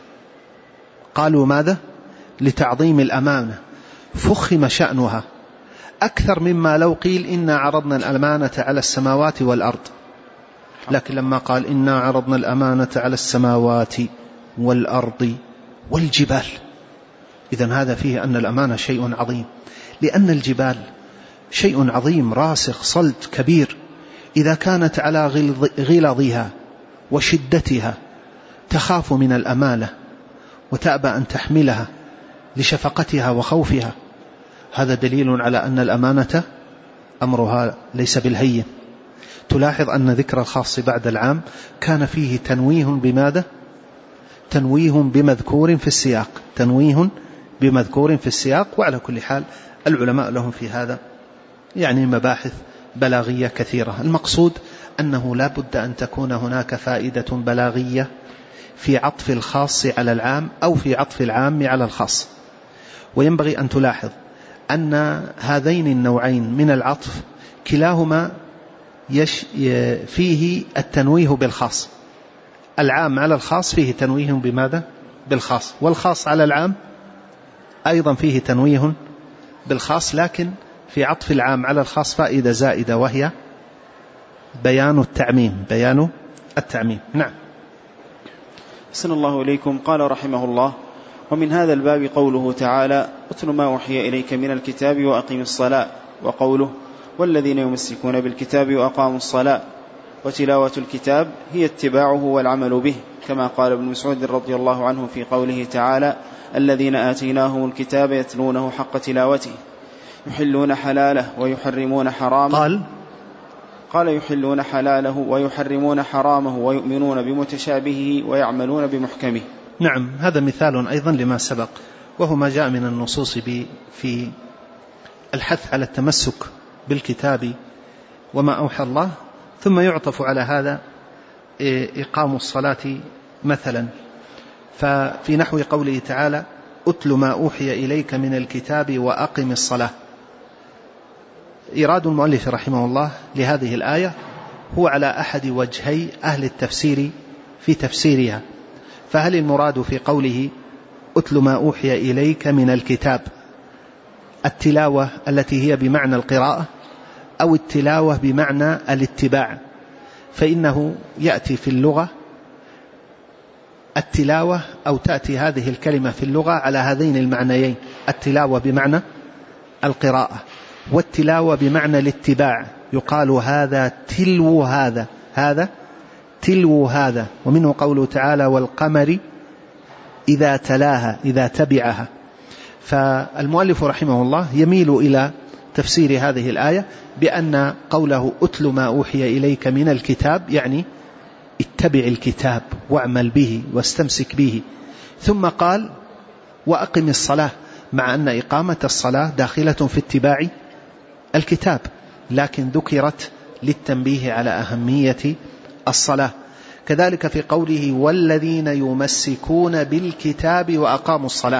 قالوا ماذا؟ لتعظيم الأمانة، فخم شأنها أكثر مما لو قيل إنا عرضنا الأمانة على السماوات والأرض. لكن لما قال إنا عرضنا الأمانة على السماوات والأرض والجبال، إذن هذا فيه أن الأمانة شيء عظيم، لأن الجبال شيء عظيم راسخ صلد كبير، إذا كانت على غلظها وشدتها تخاف من الأمانة وتأبى أن تحملها لشفقتها وخوفها، هذا دليل على أن الأمانة أمرها ليس بالهين. تلاحظ أن ذكر الخاص بعد العام كان فيه تنويه بماذا؟ تنويه بمذكور في السياق، تنويه بمذكور في السياق. وعلى كل حال العلماء لهم في هذا يعني مباحث بلاغية كثيرة. المقصود أنه لا بد أن تكون هناك فائدة بلاغية في عطف الخاص على العام أو في عطف العام على الخاص. وينبغي أن تلاحظ أن هذين النوعين من العطف كلاهما يش فيه التنويه بالخاص. العام على الخاص فيه تنويه بماذا؟ بالخاص، والخاص على العام أيضا فيه تنويه بالخاص، لكن في عطف العام على الخاص فائدة زائدة وهي بيان التعميم، بيان التعميم. نعم. أحسن الله إليكم. قال رحمه الله: ومن هذا الباب قوله تعالى: اتل ما أوحي إليك من الكتاب وأقم الصلاة، وقوله: والذين يمسكون بالكتاب وأقاموا الصلاة. وتلاوة الكتاب هي اتباعه والعمل به، كما قال ابن مسعود رضي الله عنه في قوله تعالى: الذين آتيناهم الكتاب يتلونه حق تلاوته يحلون حلاله ويحرمون حرامه. قال قال يحلون حلاله ويحرمون حرامه ويؤمنون بمتشابهه ويعملون بمحكمه. نعم، هذا مثال أيضا لما سبق، وهو ما جاء من النصوص في الحث على التمسك بالكتاب وما أوحى الله، ثم يعطف على هذا إقام الصلاة مثلا. ففي نحو قوله تعالى: أتل ما أوحي إليك من الكتاب وأقم الصلاة. إيراد المؤلف رحمه الله لهذه الآية هو على أحد وجهي أهل التفسير في تفسيرها. فهل المراد في قوله أتل ما أوحي إليك من الكتاب التلاوة التي هي بمعنى القراءة، أو التلاوة بمعنى الاتباع؟ فإنه يأتي في اللغة التلاوة، أو تأتي هذه الكلمة في اللغة على هذين المعنيين: التلاوة بمعنى القراءة، والتلاوة بمعنى الاتباع. يقال هذا تلو هذا، هذا تلو هذا. ومنه قوله تعالى: والقمر إذا تلاها، إذا تبعها. فالمؤلف رحمه الله يميل إلى تفسير هذه الآية بأن قوله أتل ما أوحي إليك من الكتاب يعني اتبع الكتاب واعمل به واستمسك به. ثم قال: وأقم الصلاة، مع أن إقامة الصلاة داخلة في اتباع الكتاب، لكن ذكرت للتنبيه على أهمية الصلاة. كذلك في قوله والذين يمسكون بالكتاب وأقاموا الصلاة،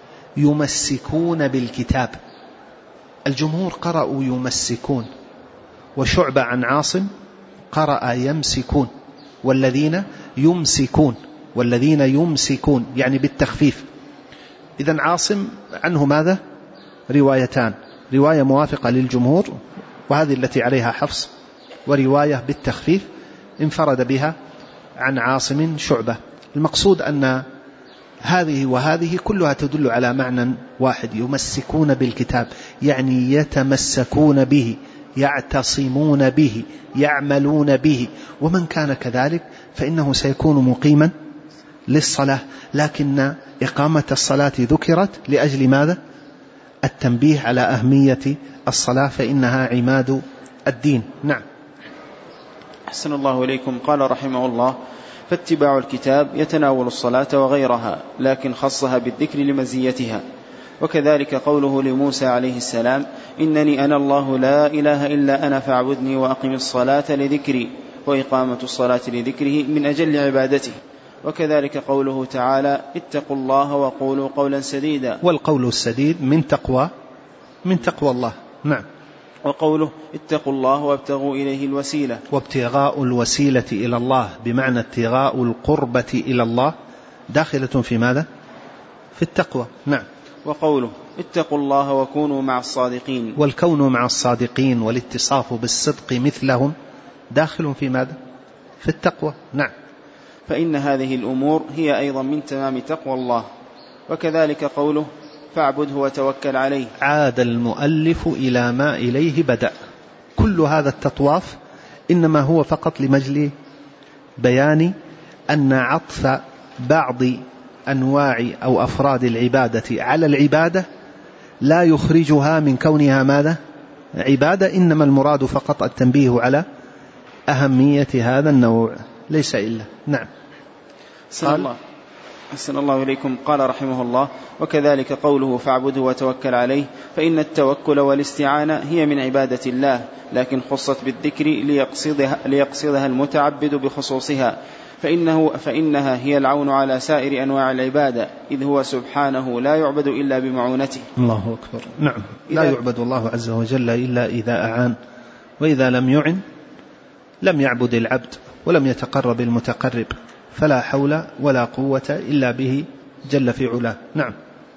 يمسكون بالكتاب، الجمهور قرأوا يمسكون، وشعبة عن عاصم قرأ يمسكون، والذين يمسكون، والذين يمسكون يعني بالتخفيف. إذن عاصم عنه ماذا؟ روايتان، رواية موافقة للجمهور وهذه التي عليها حفص، ورواية بالتخفيف انفرد بها عن عاصم شعبة. المقصود أن هذه وهذه كلها تدل على معنى واحد، يمسكون بالكتاب يعني يتمسكون به، يعتصمون به، يعملون به، ومن كان كذلك فإنه سيكون مقيما للصلاة. لكن إقامة الصلاة ذكرت لأجل ماذا؟ التنبيه على أهمية الصلاة، فإنها عماد الدين. نعم. أحسن الله إليكم. قال رحمه الله: فاتباع الكتاب يتناول الصلاة وغيرها، لكن خصها بالذكر لمزيتها. وكذلك قوله لموسى عليه السلام: إنني أنا الله لا إله إلا أنا فاعبدني وأقم الصلاة لذكري، وإقامة الصلاة لذكره من أجل عبادته. وكذلك قوله تعالى: اتقوا الله وقولوا قولا سديدا، والقول السديد من تقوى من تقوى الله. نعم. وقوله: اتقوا الله وابتغوا إليه الوسيلة، وابتغاء الوسيلة إلى الله بمعنى ابتغاء القربة إلى الله داخلة في ماذا؟ في التقوى. نعم. وقوله: اتقوا الله وكونوا مع الصادقين، والكون مع الصادقين والاتصاف بالصدق مثلهم داخل في ماذا؟ في التقوى. نعم. فإن هذه الأمور هي أيضا من تمام تقوى الله. وكذلك قوله: فاعبده وتوكل عليه. عاد المؤلف إلى ما إليه بدأ. كل هذا التطواف إنما هو فقط لمجل بيان أن عطف بعض أنواع أو أفراد العبادة على العبادة لا يخرجها من كونها ماذا؟ عبادة، إنما المراد فقط التنبيه على أهمية هذا النوع، ليس إلا. نعم. أحسن الله أحسن الله إليكم. قال رحمه الله: وكذلك قوله فاعبده وتوكل عليه، فإن التوكل والاستعانة هي من عبادة الله، لكن خصت بالذكر ليقصدها, ليقصدها المتعبد بخصوصها، فإنه فإنها هي العون على سائر أنواع العبادة، إذ هو سبحانه لا يعبد إلا بمعونته. الله أكبر. نعم. لا يعبد الله عز وجل إلا إذا أعان، وإذا لم يعن لم يعبد العبد ولم يتقرب المتقرب، فلا حول ولا قوة إلا به جل في علاه. نعم.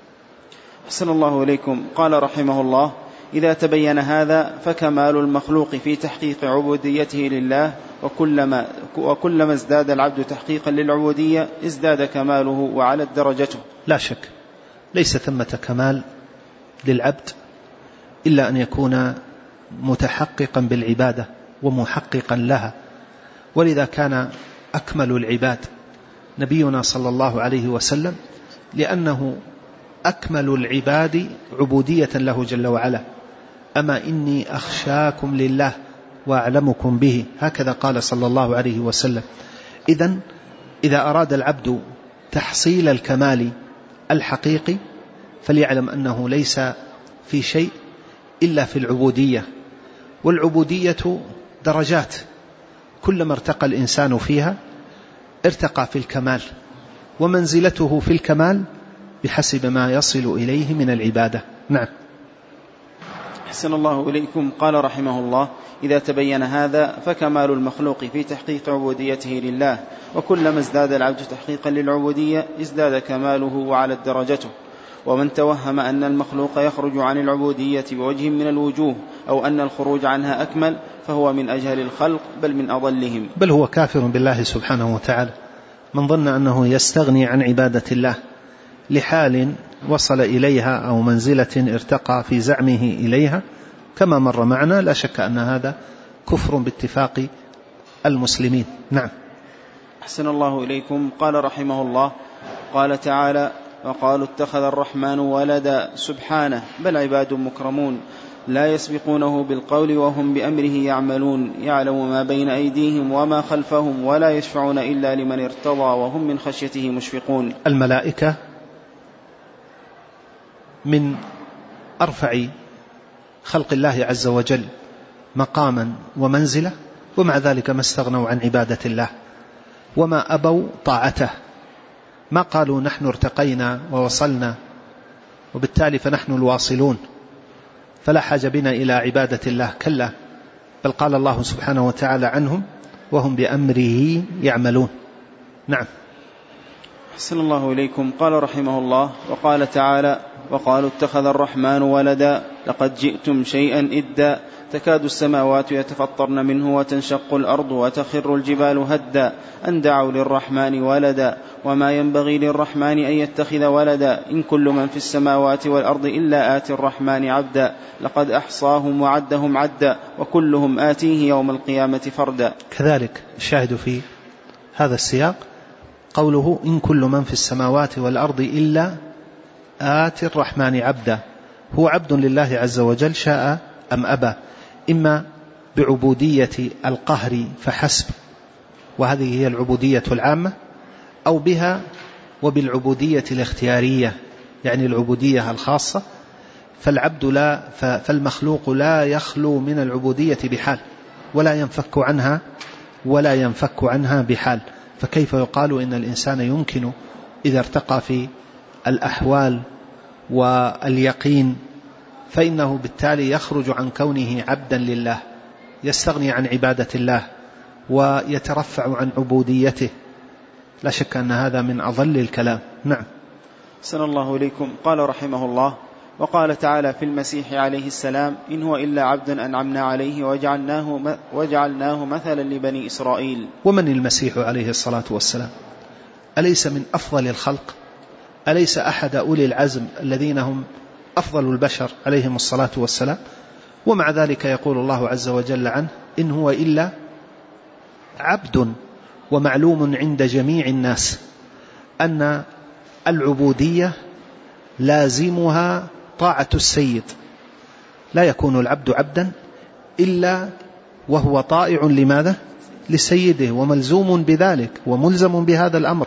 أحسن الله إليكم. قال رحمه الله: إذا تبين هذا فكمال المخلوق في تحقيق عبوديته لله، وكلما, وكلما ازداد العبد تحقيقا للعبودية ازداد كماله وعلت درجته. لا شك ليس ثمة كمال للعبد إلا أن يكون متحققا بالعبادة ومحققا لها، ولذا كان أكمل العباد نبينا صلى الله عليه وسلم، لأنه أكمل العباد عبودية له جل وعلا. أما إني أخشاكم لله وأعلمكم به، هكذا قال صلى الله عليه وسلم. إذن إذا أراد العبد تحصيل الكمال الحقيقي فليعلم أنه ليس في شيء إلا في العبودية، والعبودية درجات، كلما ارتقى الإنسان فيها ارتقى في الكمال، ومنزلته في الكمال بحسب ما يصل إليه من العبادة. نعم. أحسن الله إليكم. قال رحمه الله: إذا تبين هذا فكمال المخلوق في تحقيق عبوديته لله، وكلما ازداد العبد تحقيقا للعبودية ازداد كماله وعلت درجته. ومن توهم أن المخلوق يخرج عن العبودية بوجه من الوجوه، أو أن الخروج عنها أكمل، فهو من أجهل الخلق بل من أضلهم، بل هو كافر بالله سبحانه وتعالى. من ظن أنه يستغني عن عبادة الله لحال وصل إليها أو منزلة ارتقى في زعمه إليها كما مر معنا، لا شك أن هذا كفر باتفاق المسلمين. نعم. أحسن الله إليكم. قال رحمه الله: قال تعالى: وقالوا اتخذ الرحمن ولدا، سبحانه، بل عباد مكرمون لا يسبقونه بالقول وهم بأمره يعملون، يعلم ما بين أيديهم وما خلفهم ولا يشفعون إلا لمن ارتضى وهم من خشيته مشفقون. الملائكة من أرفع خلق الله عز وجل مقاما ومنزلة، ومع ذلك ما استغنوا عن عبادة الله وما أبوا طاعته، ما قالوا نحن ارتقينا ووصلنا وبالتالي فنحن الواصلون فلا حاجة بنا إلى عبادة الله، كلا، بل قال الله سبحانه وتعالى عنهم وهم بأمره يعملون. نعم. أحسن الله إليكم. قال رحمه الله: وقال تعالى: وقالوا اتخذ الرحمن ولدا لقد جئتم شيئا إدا تكاد السماوات يتفطرن منه وتنشق الأرض وتخر الجبال هدا أن دعوا للرحمن ولدا وما ينبغي للرحمن أن يتخذ ولدا إن كل من في السماوات والأرض إلا آتي الرحمن عبدا لقد أحصاهم وعدهم عدا وكلهم آتيه يوم القيامة فردا. كذلك الشاهد في هذا السياق قوله إن كل من في السماوات والأرض إلا آتي الرحمن عبدا، هو عبد لله عز وجل شاء أم أبى، إما بعبودية القهر فحسب وهذه هي العبودية العامة، أو بها وبالعبودية الاختيارية يعني العبودية الخاصة. فالعبد لا فالمخلوق لا يخلو من العبودية بحال ولا ينفك عنها ولا ينفك عنها بحال، فكيف يقال إن الإنسان يمكن إذا ارتقى في الأحوال واليقين فإنه بالتالي يخرج عن كونه عبدا لله، يستغني عن عبادة الله ويترفع عن عبوديته، لا شك أن هذا من أضل الكلام. نعم. أحسن الله إليكم. قال رحمه الله: وقال تعالى في المسيح عليه السلام: إن هو إلا عبد أنعمنا عليه وجعلناه, وجعلناه مثلا لبني إسرائيل. ومن المسيح عليه الصلاة والسلام؟ أليس من أفضل الخلق؟ أليس أحد أولي العزم الذين هم أفضل البشر عليهم الصلاة والسلام؟ ومع ذلك يقول الله عز وجل عنه: إن هو إلا عبد. ومعلوم عند جميع الناس أن العبودية لازمها طاعة السيد، لا يكون العبد عبدا إلا وهو طائع لماذا؟ لسيده، وملزوم بذلك وملزم بهذا الأمر.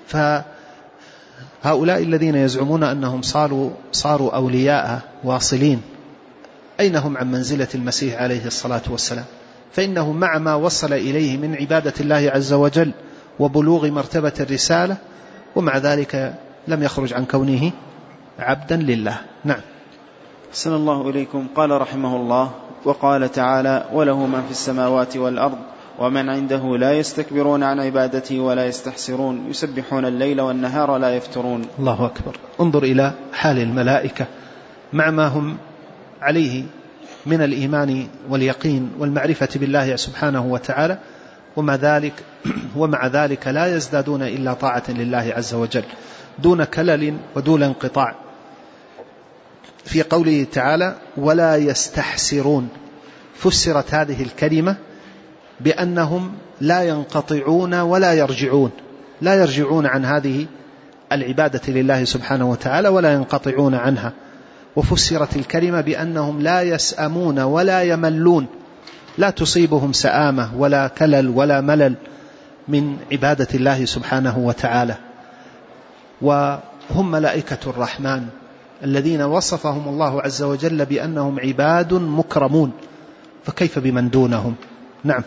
فهؤلاء الذين يزعمون أنهم صاروا, صاروا أولياء واصلين، أين هم عن منزلة المسيح عليه الصلاة والسلام؟ فإنه مع ما وصل إليه من عبادة الله عز وجل وبلوغ مرتبة الرسالة، ومع ذلك لم يخرج عن كونه عبدا لله. نعم. أحسن الله إليكم. قال رحمه الله: وقال تعالى: وله من في السماوات والأرض ومن عنده لا يستكبرون عن عبادته ولا يستحسرون يسبحون الليل والنهار لا يفترون. الله أكبر. انظر إلى حال الملائكة مع ما هم عليه من الإيمان واليقين والمعرفة بالله سبحانه وتعالى، ومع ذلك, ومع ذلك لا يزدادون إلا طاعة لله عز وجل دون كلل ودون انقطاع. في قوله تعالى: ولا يستحسرون، فسرت هذه الكلمة بأنهم لا ينقطعون ولا يرجعون، لا يرجعون عن هذه العبادة لله سبحانه وتعالى ولا ينقطعون عنها. وفسرت الكلمة بأنهم لا يسأمون ولا يملون، لا تصيبهم سآمة ولا كلل ولا ملل من عبادة الله سبحانه وتعالى. وهم ملائكة الرحمن الذين وصفهم الله عز وجل بأنهم عباد مكرمون، فكيف بمن دونهم؟ نعم.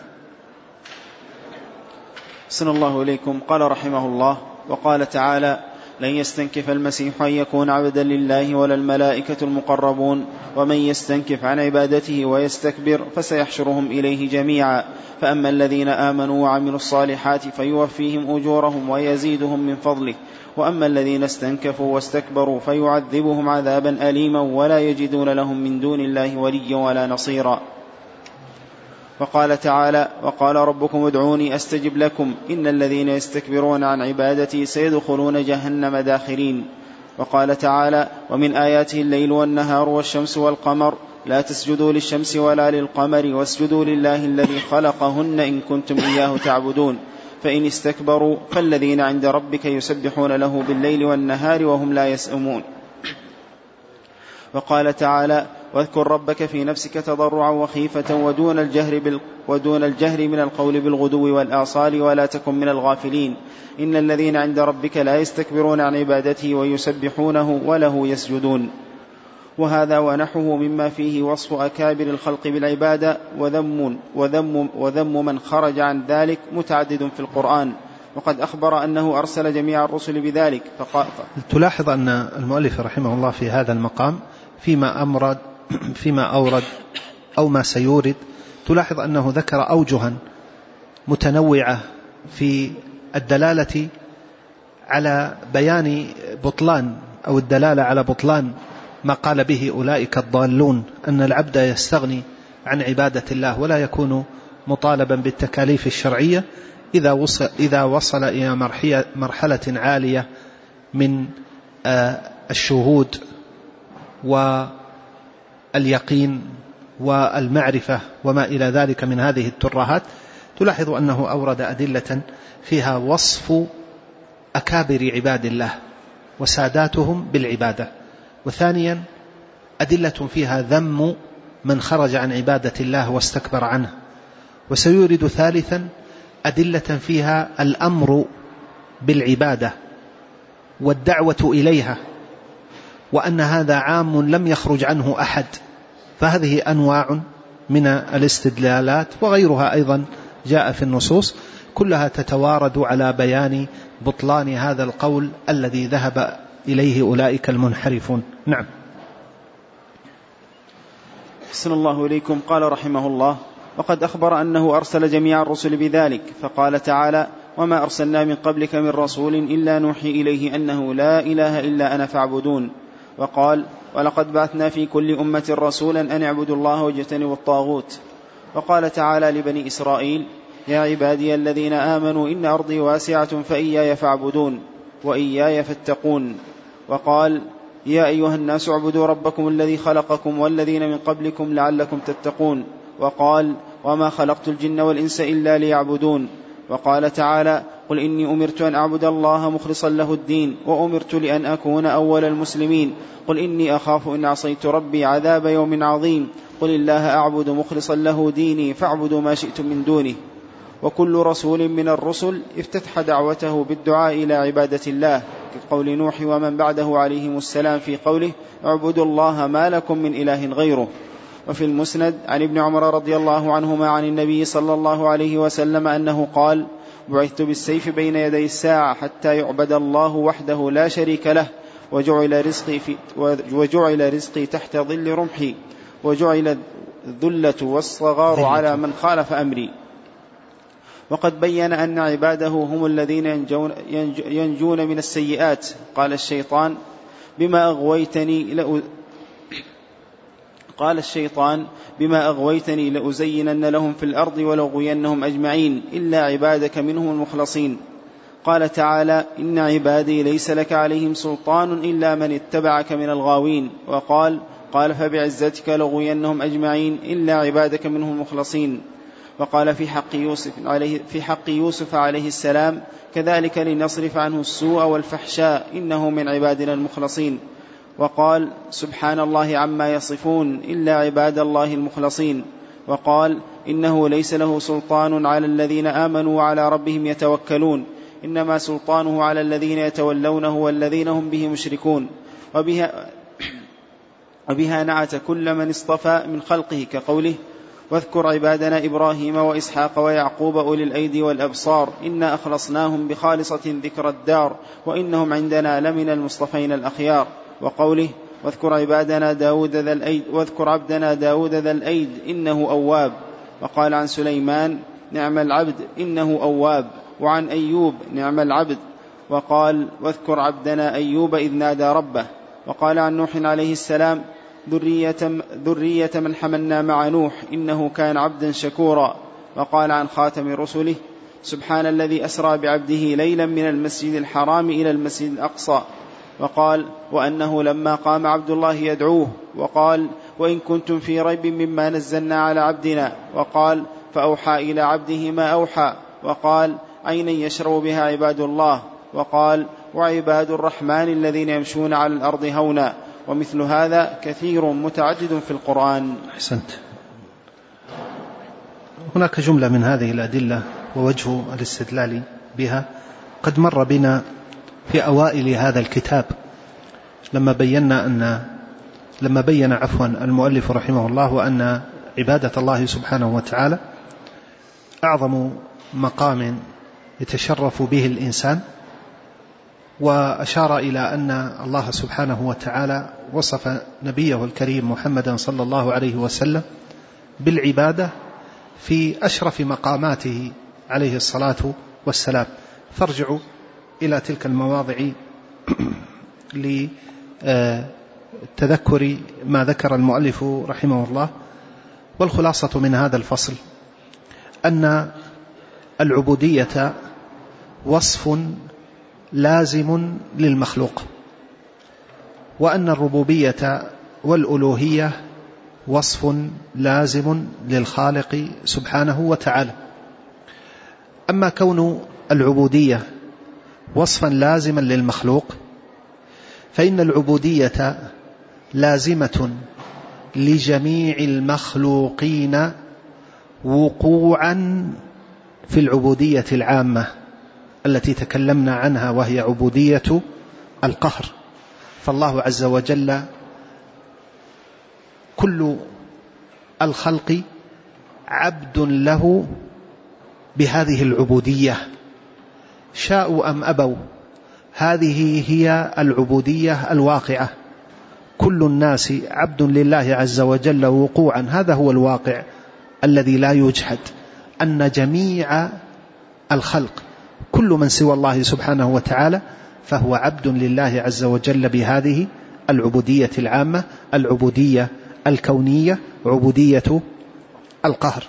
أحسن الله إليكم. قال رحمه الله: وقال تعالى: لن يستنكف المسيح أن يكون عبدا لله ولا الملائكة المقربون ومن يستنكف عن عبادته ويستكبر فسيحشرهم إليه جميعا فأما الذين آمنوا وعملوا الصالحات فيوفيهم أجورهم ويزيدهم من فضله وأما الذين استنكفوا واستكبروا فيعذبهم عذابا أليما ولا يجدون لهم من دون الله وليا ولا نصيرا. وقال تعالى: وقال ربكم ادعوني أستجب لكم إن الذين يستكبرون عن عبادتي سيدخلون جهنم داخرين. وقال تعالى: ومن آياته الليل والنهار والشمس والقمر لا تسجدوا للشمس ولا للقمر واسجدوا لله الذي خلقهن إن كنتم إياه تعبدون فإن استكبروا فالذين عند ربك يسبحون له بالليل والنهار وهم لا يسأمون. وقال تعالى: واذكر ربك في نفسك تضرعا وخيفة ودون الجهر, بال... ودون الجهر من القول بالغدو والآصال ولا تكن من الغافلين إن الذين عند ربك لا يستكبرون عن عبادته ويسبحونه وله يسجدون. وهذا ونحوه مما فيه وصف أكابر الخلق بالعبادة وذم, وذم, وذم من خرج عن ذلك متعدد في القرآن، وقد أخبر أنه أرسل جميع الرسل بذلك. فقال تلاحظ أن المؤلف رحمه الله في هذا المقام فيما أمرد فيما أورد أو ما سيورد، تلاحظ أنه ذكر أوجها متنوعة في الدلالة على بيان بطلان أو الدلالة على بطلان ما قال به أولئك الضالون، أن العبد يستغني عن عبادة الله ولا يكون مطالبا بالتكاليف الشرعية إذا وصل, إذا وصل إلى مرحلة عالية من الشهود واليقين والمعرفة وما إلى ذلك من هذه الترهات. تلاحظ أنه أورد أدلة فيها وصف أكابر عباد الله وساداتهم بالعبادة، وثانيا أدلة فيها ذم من خرج عن عبادة الله واستكبر عنه، وسيورد ثالثا أدلة فيها الأمر بالعبادة والدعوة إليها، وأن هذا عام لم يخرج عنه أحد. فهذه أنواع من الاستدلالات وغيرها أيضا جاء في النصوص، كلها تتوارد على بيان بطلان هذا القول الذي ذهب إليه أولئك المنحرفون. نعم. أحسن الله إليكم. قال رحمه الله: وقد أخبر أنه أرسل جميع الرسل بذلك، فقال تعالى: وما أرسلنا من قبلك من رسول إلا نوحي إليه أنه لا إله إلا أنا فاعبدون. وقال: ولقد بعثنا في كل أمة رسولا أن اعبدوا الله واجتنبوا الطاغوت. وقال تعالى لبني إسرائيل: يا عبادي الذين آمنوا إن أرضي واسعة فإياي فاعبدون وإياي فاتقون. وقال: يا أيها الناس اعبدوا ربكم الذي خلقكم والذين من قبلكم لعلكم تتقون. وقال: وما خلقت الجن والإنس إلا ليعبدون. وقال تعالى: قل إني أمرت أن أعبد الله مخلصا له الدين وأمرت لأن أكون أول المسلمين. قل إني أخاف إن عصيت ربي عذاب يوم عظيم. قل الله أعبد مخلصا له ديني فاعبدوا ما شئتم من دونه. وكل رسول من الرسل افتتح دعوته بالدعاء إلى عبادة الله، كقول نوح ومن بعده عليهم السلام في قوله: اعبدوا الله ما لكم من إله غيره. وفي المسند عن ابن عمر رضي الله عنهما عن النبي صلى الله عليه وسلم أنه قال: بعثت بالسيف بين يدي الساعة حتى يعبد الله وحده لا شريك له، وجعل رزقي, في وجعل رزقي تحت ظل رمحي، وجعل الذلة والصغار على من خالف أمري. وقد بين أن عباده هم الذين ينجون, ينجون من السيئات. قال الشيطان: بما أغويتني لأ... قال الشيطان بما أغويتني لأزينن لهم في الأرض ولأغوينهم أجمعين إلا عبادك منهم المخلصين. قال تعالى: إن عبادي ليس لك عليهم سلطان إلا من اتبعك من الغاوين. وقال: قال فبعزتك لأغوينهم أجمعين إلا عبادك منهم المخلصين. وقال في حق يوسف عليه, في حق يوسف عليه السلام: كذلك لنصرف عنه السوء والفحشاء إنه من عبادنا المخلصين. وقال: سبحان الله عما يصفون إلا عباد الله المخلصين. وقال: إنه ليس له سلطان على الذين آمنوا وعلى ربهم يتوكلون، إنما سلطانه على الذين يتولونه والذين هم به مشركون. وبها, وبها نعت كل من اصطفى من خلقه، كقوله: واذكر عبادنا إبراهيم وإسحاق ويعقوب أولي الأيدي والأبصار إنا أخلصناهم بخالصة ذكر الدار وإنهم عندنا لمن المصطفين الأخيار. وقوله: واذكر عبادنا داود ذا الأيد واذكر عبدنا داود ذا الأيد إنه أواب. وقال عن سليمان: نعم العبد إنه أواب. وعن أيوب: نعم العبد. وقال: واذكر عبدنا أيوب إذ نادى ربه. وقال عن نوح عليه السلام: ذرية, ذرية من حملنا مع نوح إنه كان عبدا شكورا. وقال عن خاتم رسله: سبحان الذي أسرى بعبده ليلا من المسجد الحرام إلى المسجد الأقصى. وقال: وأنه لما قام عبد الله يدعوه وقال: وإن كنتم في ريب مما نزلنا على عبدنا. وقال: فأوحى إلى عبده ما أوحى. وقال: عينا يشرب بها عباد الله. وقال: وعباد الرحمن الذين يمشون على الأرض هونا. ومثل هذا كثير متعدد في القرآن. أحسنت. هناك جملة من هذه الأدلة ووجه الاستدلال بها قد مر بنا في أوائل هذا الكتاب، لما بينا أن لما بين عفوا المؤلف رحمه الله وأن عبادة الله سبحانه وتعالى أعظم مقام يتشرف به الإنسان، وأشار إلى أن الله سبحانه وتعالى وصف نبيه الكريم محمدا صلى الله عليه وسلم بالعبادة في أشرف مقاماته عليه الصلاة والسلام. فارجعوا إلى تلك المواضع لتذكر ما ذكر المؤلف رحمه الله. والخلاصة من هذا الفصل أن العبودية وصف لازم للمخلوق، وأن الربوبية والألوهية وصف لازم للخالق سبحانه وتعالى. أما كون العبودية وصفا لازما للمخلوق فإن العبودية لازمة لجميع المخلوقين وقوعا في العبودية العامة التي تكلمنا عنها، وهي عبودية القهر. فالله عز وجل كل الخلق عبد له بهذه العبودية شاءوا أم أبوا. هذه هي العبودية الواقعة، كل الناس عبد لله عز وجل وقوعا. هذا هو الواقع الذي لا يجحد، أن جميع الخلق كل من سوى الله سبحانه وتعالى فهو عبد لله عز وجل بهذه العبودية العامة، العبودية الكونية، عبودية القهر.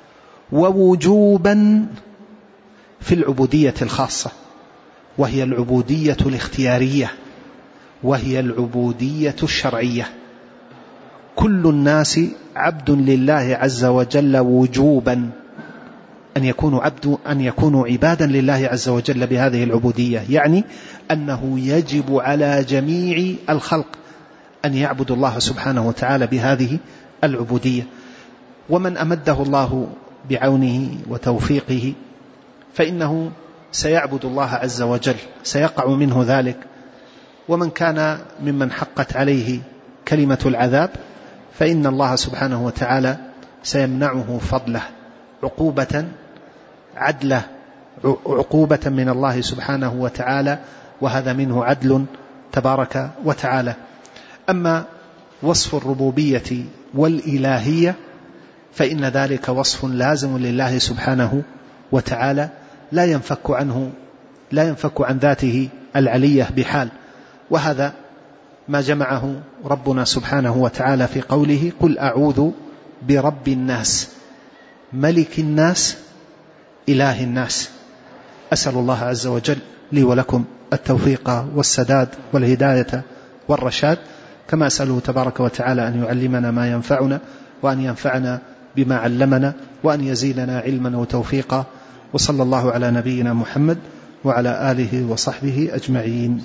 ووجوبا في العبودية الخاصة، وهي العبودية الاختيارية، وهي العبودية الشرعية. كل الناس عبد لله عز وجل وجوبا، أن يكونوا عبد أن يكونوا عبادا لله عز وجل بهذه العبودية، يعني أنه يجب على جميع الخلق أن يعبدوا الله سبحانه وتعالى بهذه العبودية. ومن أمده الله بعونه وتوفيقه فإنه سيعبد الله عز وجل، سيقع منه ذلك. ومن كان ممن حقت عليه كلمة العذاب فإن الله سبحانه وتعالى سيمنعه فضله، عقوبة عدله، عقوبة من الله سبحانه وتعالى، وهذا منه عدل تبارك وتعالى. أما وصف الربوبية والإلهية فإن ذلك وصف لازم لله سبحانه وتعالى، لا ينفك عنه لا ينفك عن ذاته العلية بحال. وهذا ما جمعه ربنا سبحانه وتعالى في قوله: قل أعوذ برب الناس ملك الناس إله الناس. أسأل الله عز وجل لي ولكم التوفيق والسداد والهداية والرشاد، كما أسأله تبارك وتعالى أن يعلمنا ما ينفعنا، وأن ينفعنا بما علمنا، وأن يزيدنا علما وتوفيقا. وصلى الله على نبينا محمد وعلى آله وصحبه أجمعين.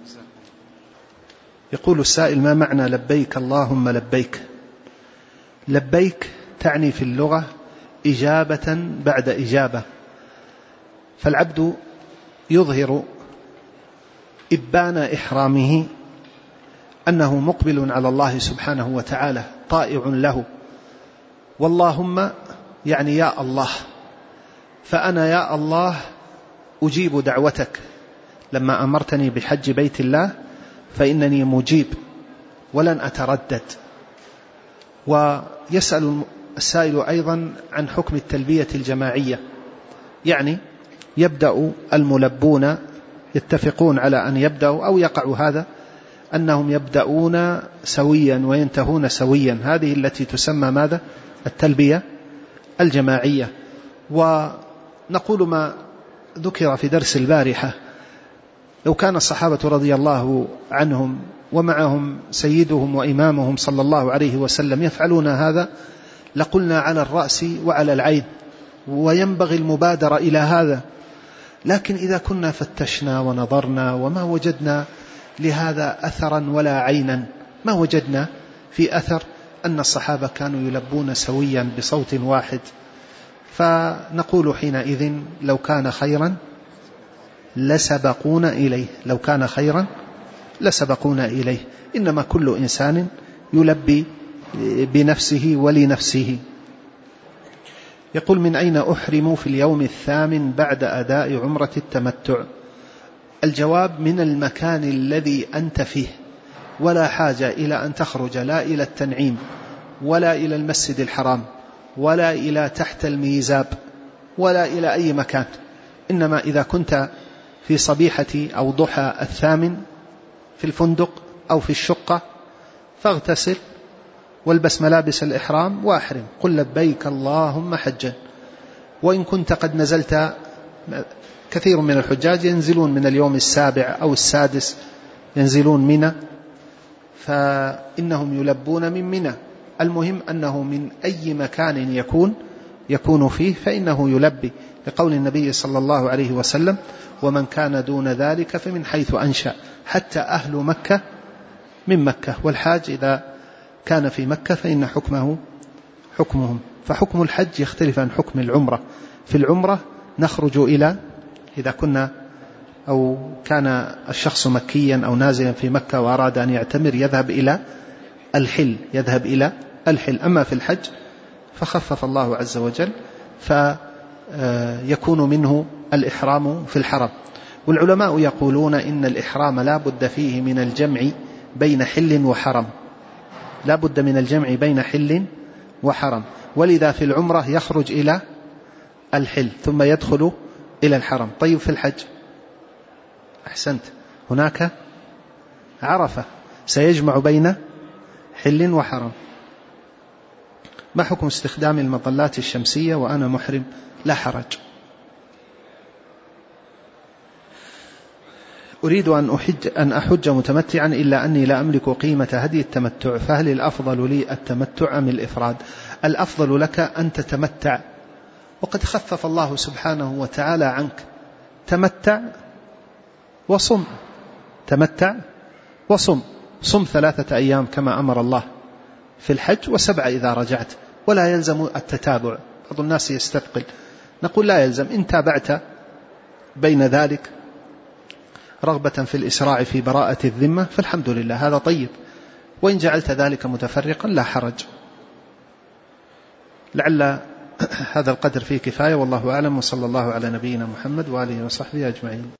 يقول السائل: ما معنى لبيك اللهم لبيك؟ لبيك تعني في اللغة إجابة بعد إجابة، فالعبد يظهر إبان إحرامه أنه مقبل على الله سبحانه وتعالى طائع له. واللهم يعني يا الله، فأنا يا الله أجيب دعوتك. لما أمرتني بحج بيت الله فإنني مجيب ولن أتردد. ويسأل السائل أيضا عن حكم التلبية الجماعية، يعني يبدأ الملبون يتفقون على أن يبدأوا، أو يقع هذا أنهم يبدأون سويا وينتهون سويا، هذه التي تسمى ماذا؟ التلبية الجماعية. ونقول ما ذكر في درس البارحة: لو كان الصحابة رضي الله عنهم ومعهم سيدهم وإمامهم صلى الله عليه وسلم يفعلون هذا لقلنا على الرأس وعلى العين، وينبغي المبادرة إلى هذا. لكن إذا كنا فتشنا ونظرنا وما وجدنا لهذا أثرا ولا عينا، ما وجدنا في أثر أن الصحابة كانوا يلبون سويا بصوت واحد. فنقول حينئذ: لو كان خيرا لسبقونا إليه، لو كان خيرا لسبقونا إليه. إنما كل إنسان يلبي بنفسه ولنفسه. يقول: من أين أحرم في اليوم الثامن بعد أداء عمرة التمتع؟ الجواب: من المكان الذي أنت فيه، ولا حاجة إلى أن تخرج لا إلى التنعيم ولا إلى المسجد الحرام ولا إلى تحت الميزاب ولا إلى أي مكان، إنما إذا كنت في صبيحة أو ضحى الثامن في الفندق أو في الشقة فاغتسل والبس ملابس الإحرام وأحرم، قل لبيك اللهم حجا. وإن كنت قد نزلت، كثير من الحجاج ينزلون من اليوم السابع أو السادس ينزلون منى، فإنهم يلبون من منى. المهم أنه من أي مكان يكون يكون فيه فإنه يلبي، لقول النبي صلى الله عليه وسلم: ومن كان دون ذلك فمن حيث أنشأ، حتى أهل مكة من مكة، والحاج إذا كان في مكة فإن حكمه حكمهم. فحكم الحج يختلف عن حكم العمرة. في العمرة نخرج إلى، إذا كنا أو كان الشخص مكيا أو نازلا في مكة وأراد أن يعتمر يذهب إلى الحل يذهب إلى الحل أما في الحج فخفف الله عز وجل فيكون منه الإحرام في الحرم. والعلماء يقولون إن الإحرام لا بد فيه من الجمع بين حل وحرم، لا بد من الجمع بين حل وحرم، ولذا في العمرة يخرج إلى الحل ثم يدخل إلى الحرم. طيب في الحج أحسنت، هناك عرفة سيجمع بين حل وحرم. ما حكم استخدام المظلات الشمسية وأنا محرم؟ لا حرج. أريد أن أحج, أن أحج متمتعا إلا أني لا أملك قيمة هدي التمتع، فهل الأفضل لي التمتع أم الإفراد؟ الأفضل لك أن تتمتع، وقد خفف الله سبحانه وتعالى عنك. تمتع وصم، تمتع وصم، صم ثلاثة أيام كما أمر الله في الحج وسبع إذا رجعت، ولا يلزم التتابع. بعض الناس يستثقل، نقول لا يلزم، إن تابعت بين ذلك رغبة في الإسراع في براءة الذمة فالحمد لله، هذا طيب، وإن جعلت ذلك متفرقا لا حرج. لعل هذا القدر فيه كفاية، والله أعلم، وصلى الله على نبينا محمد وآله وصحبه أجمعين.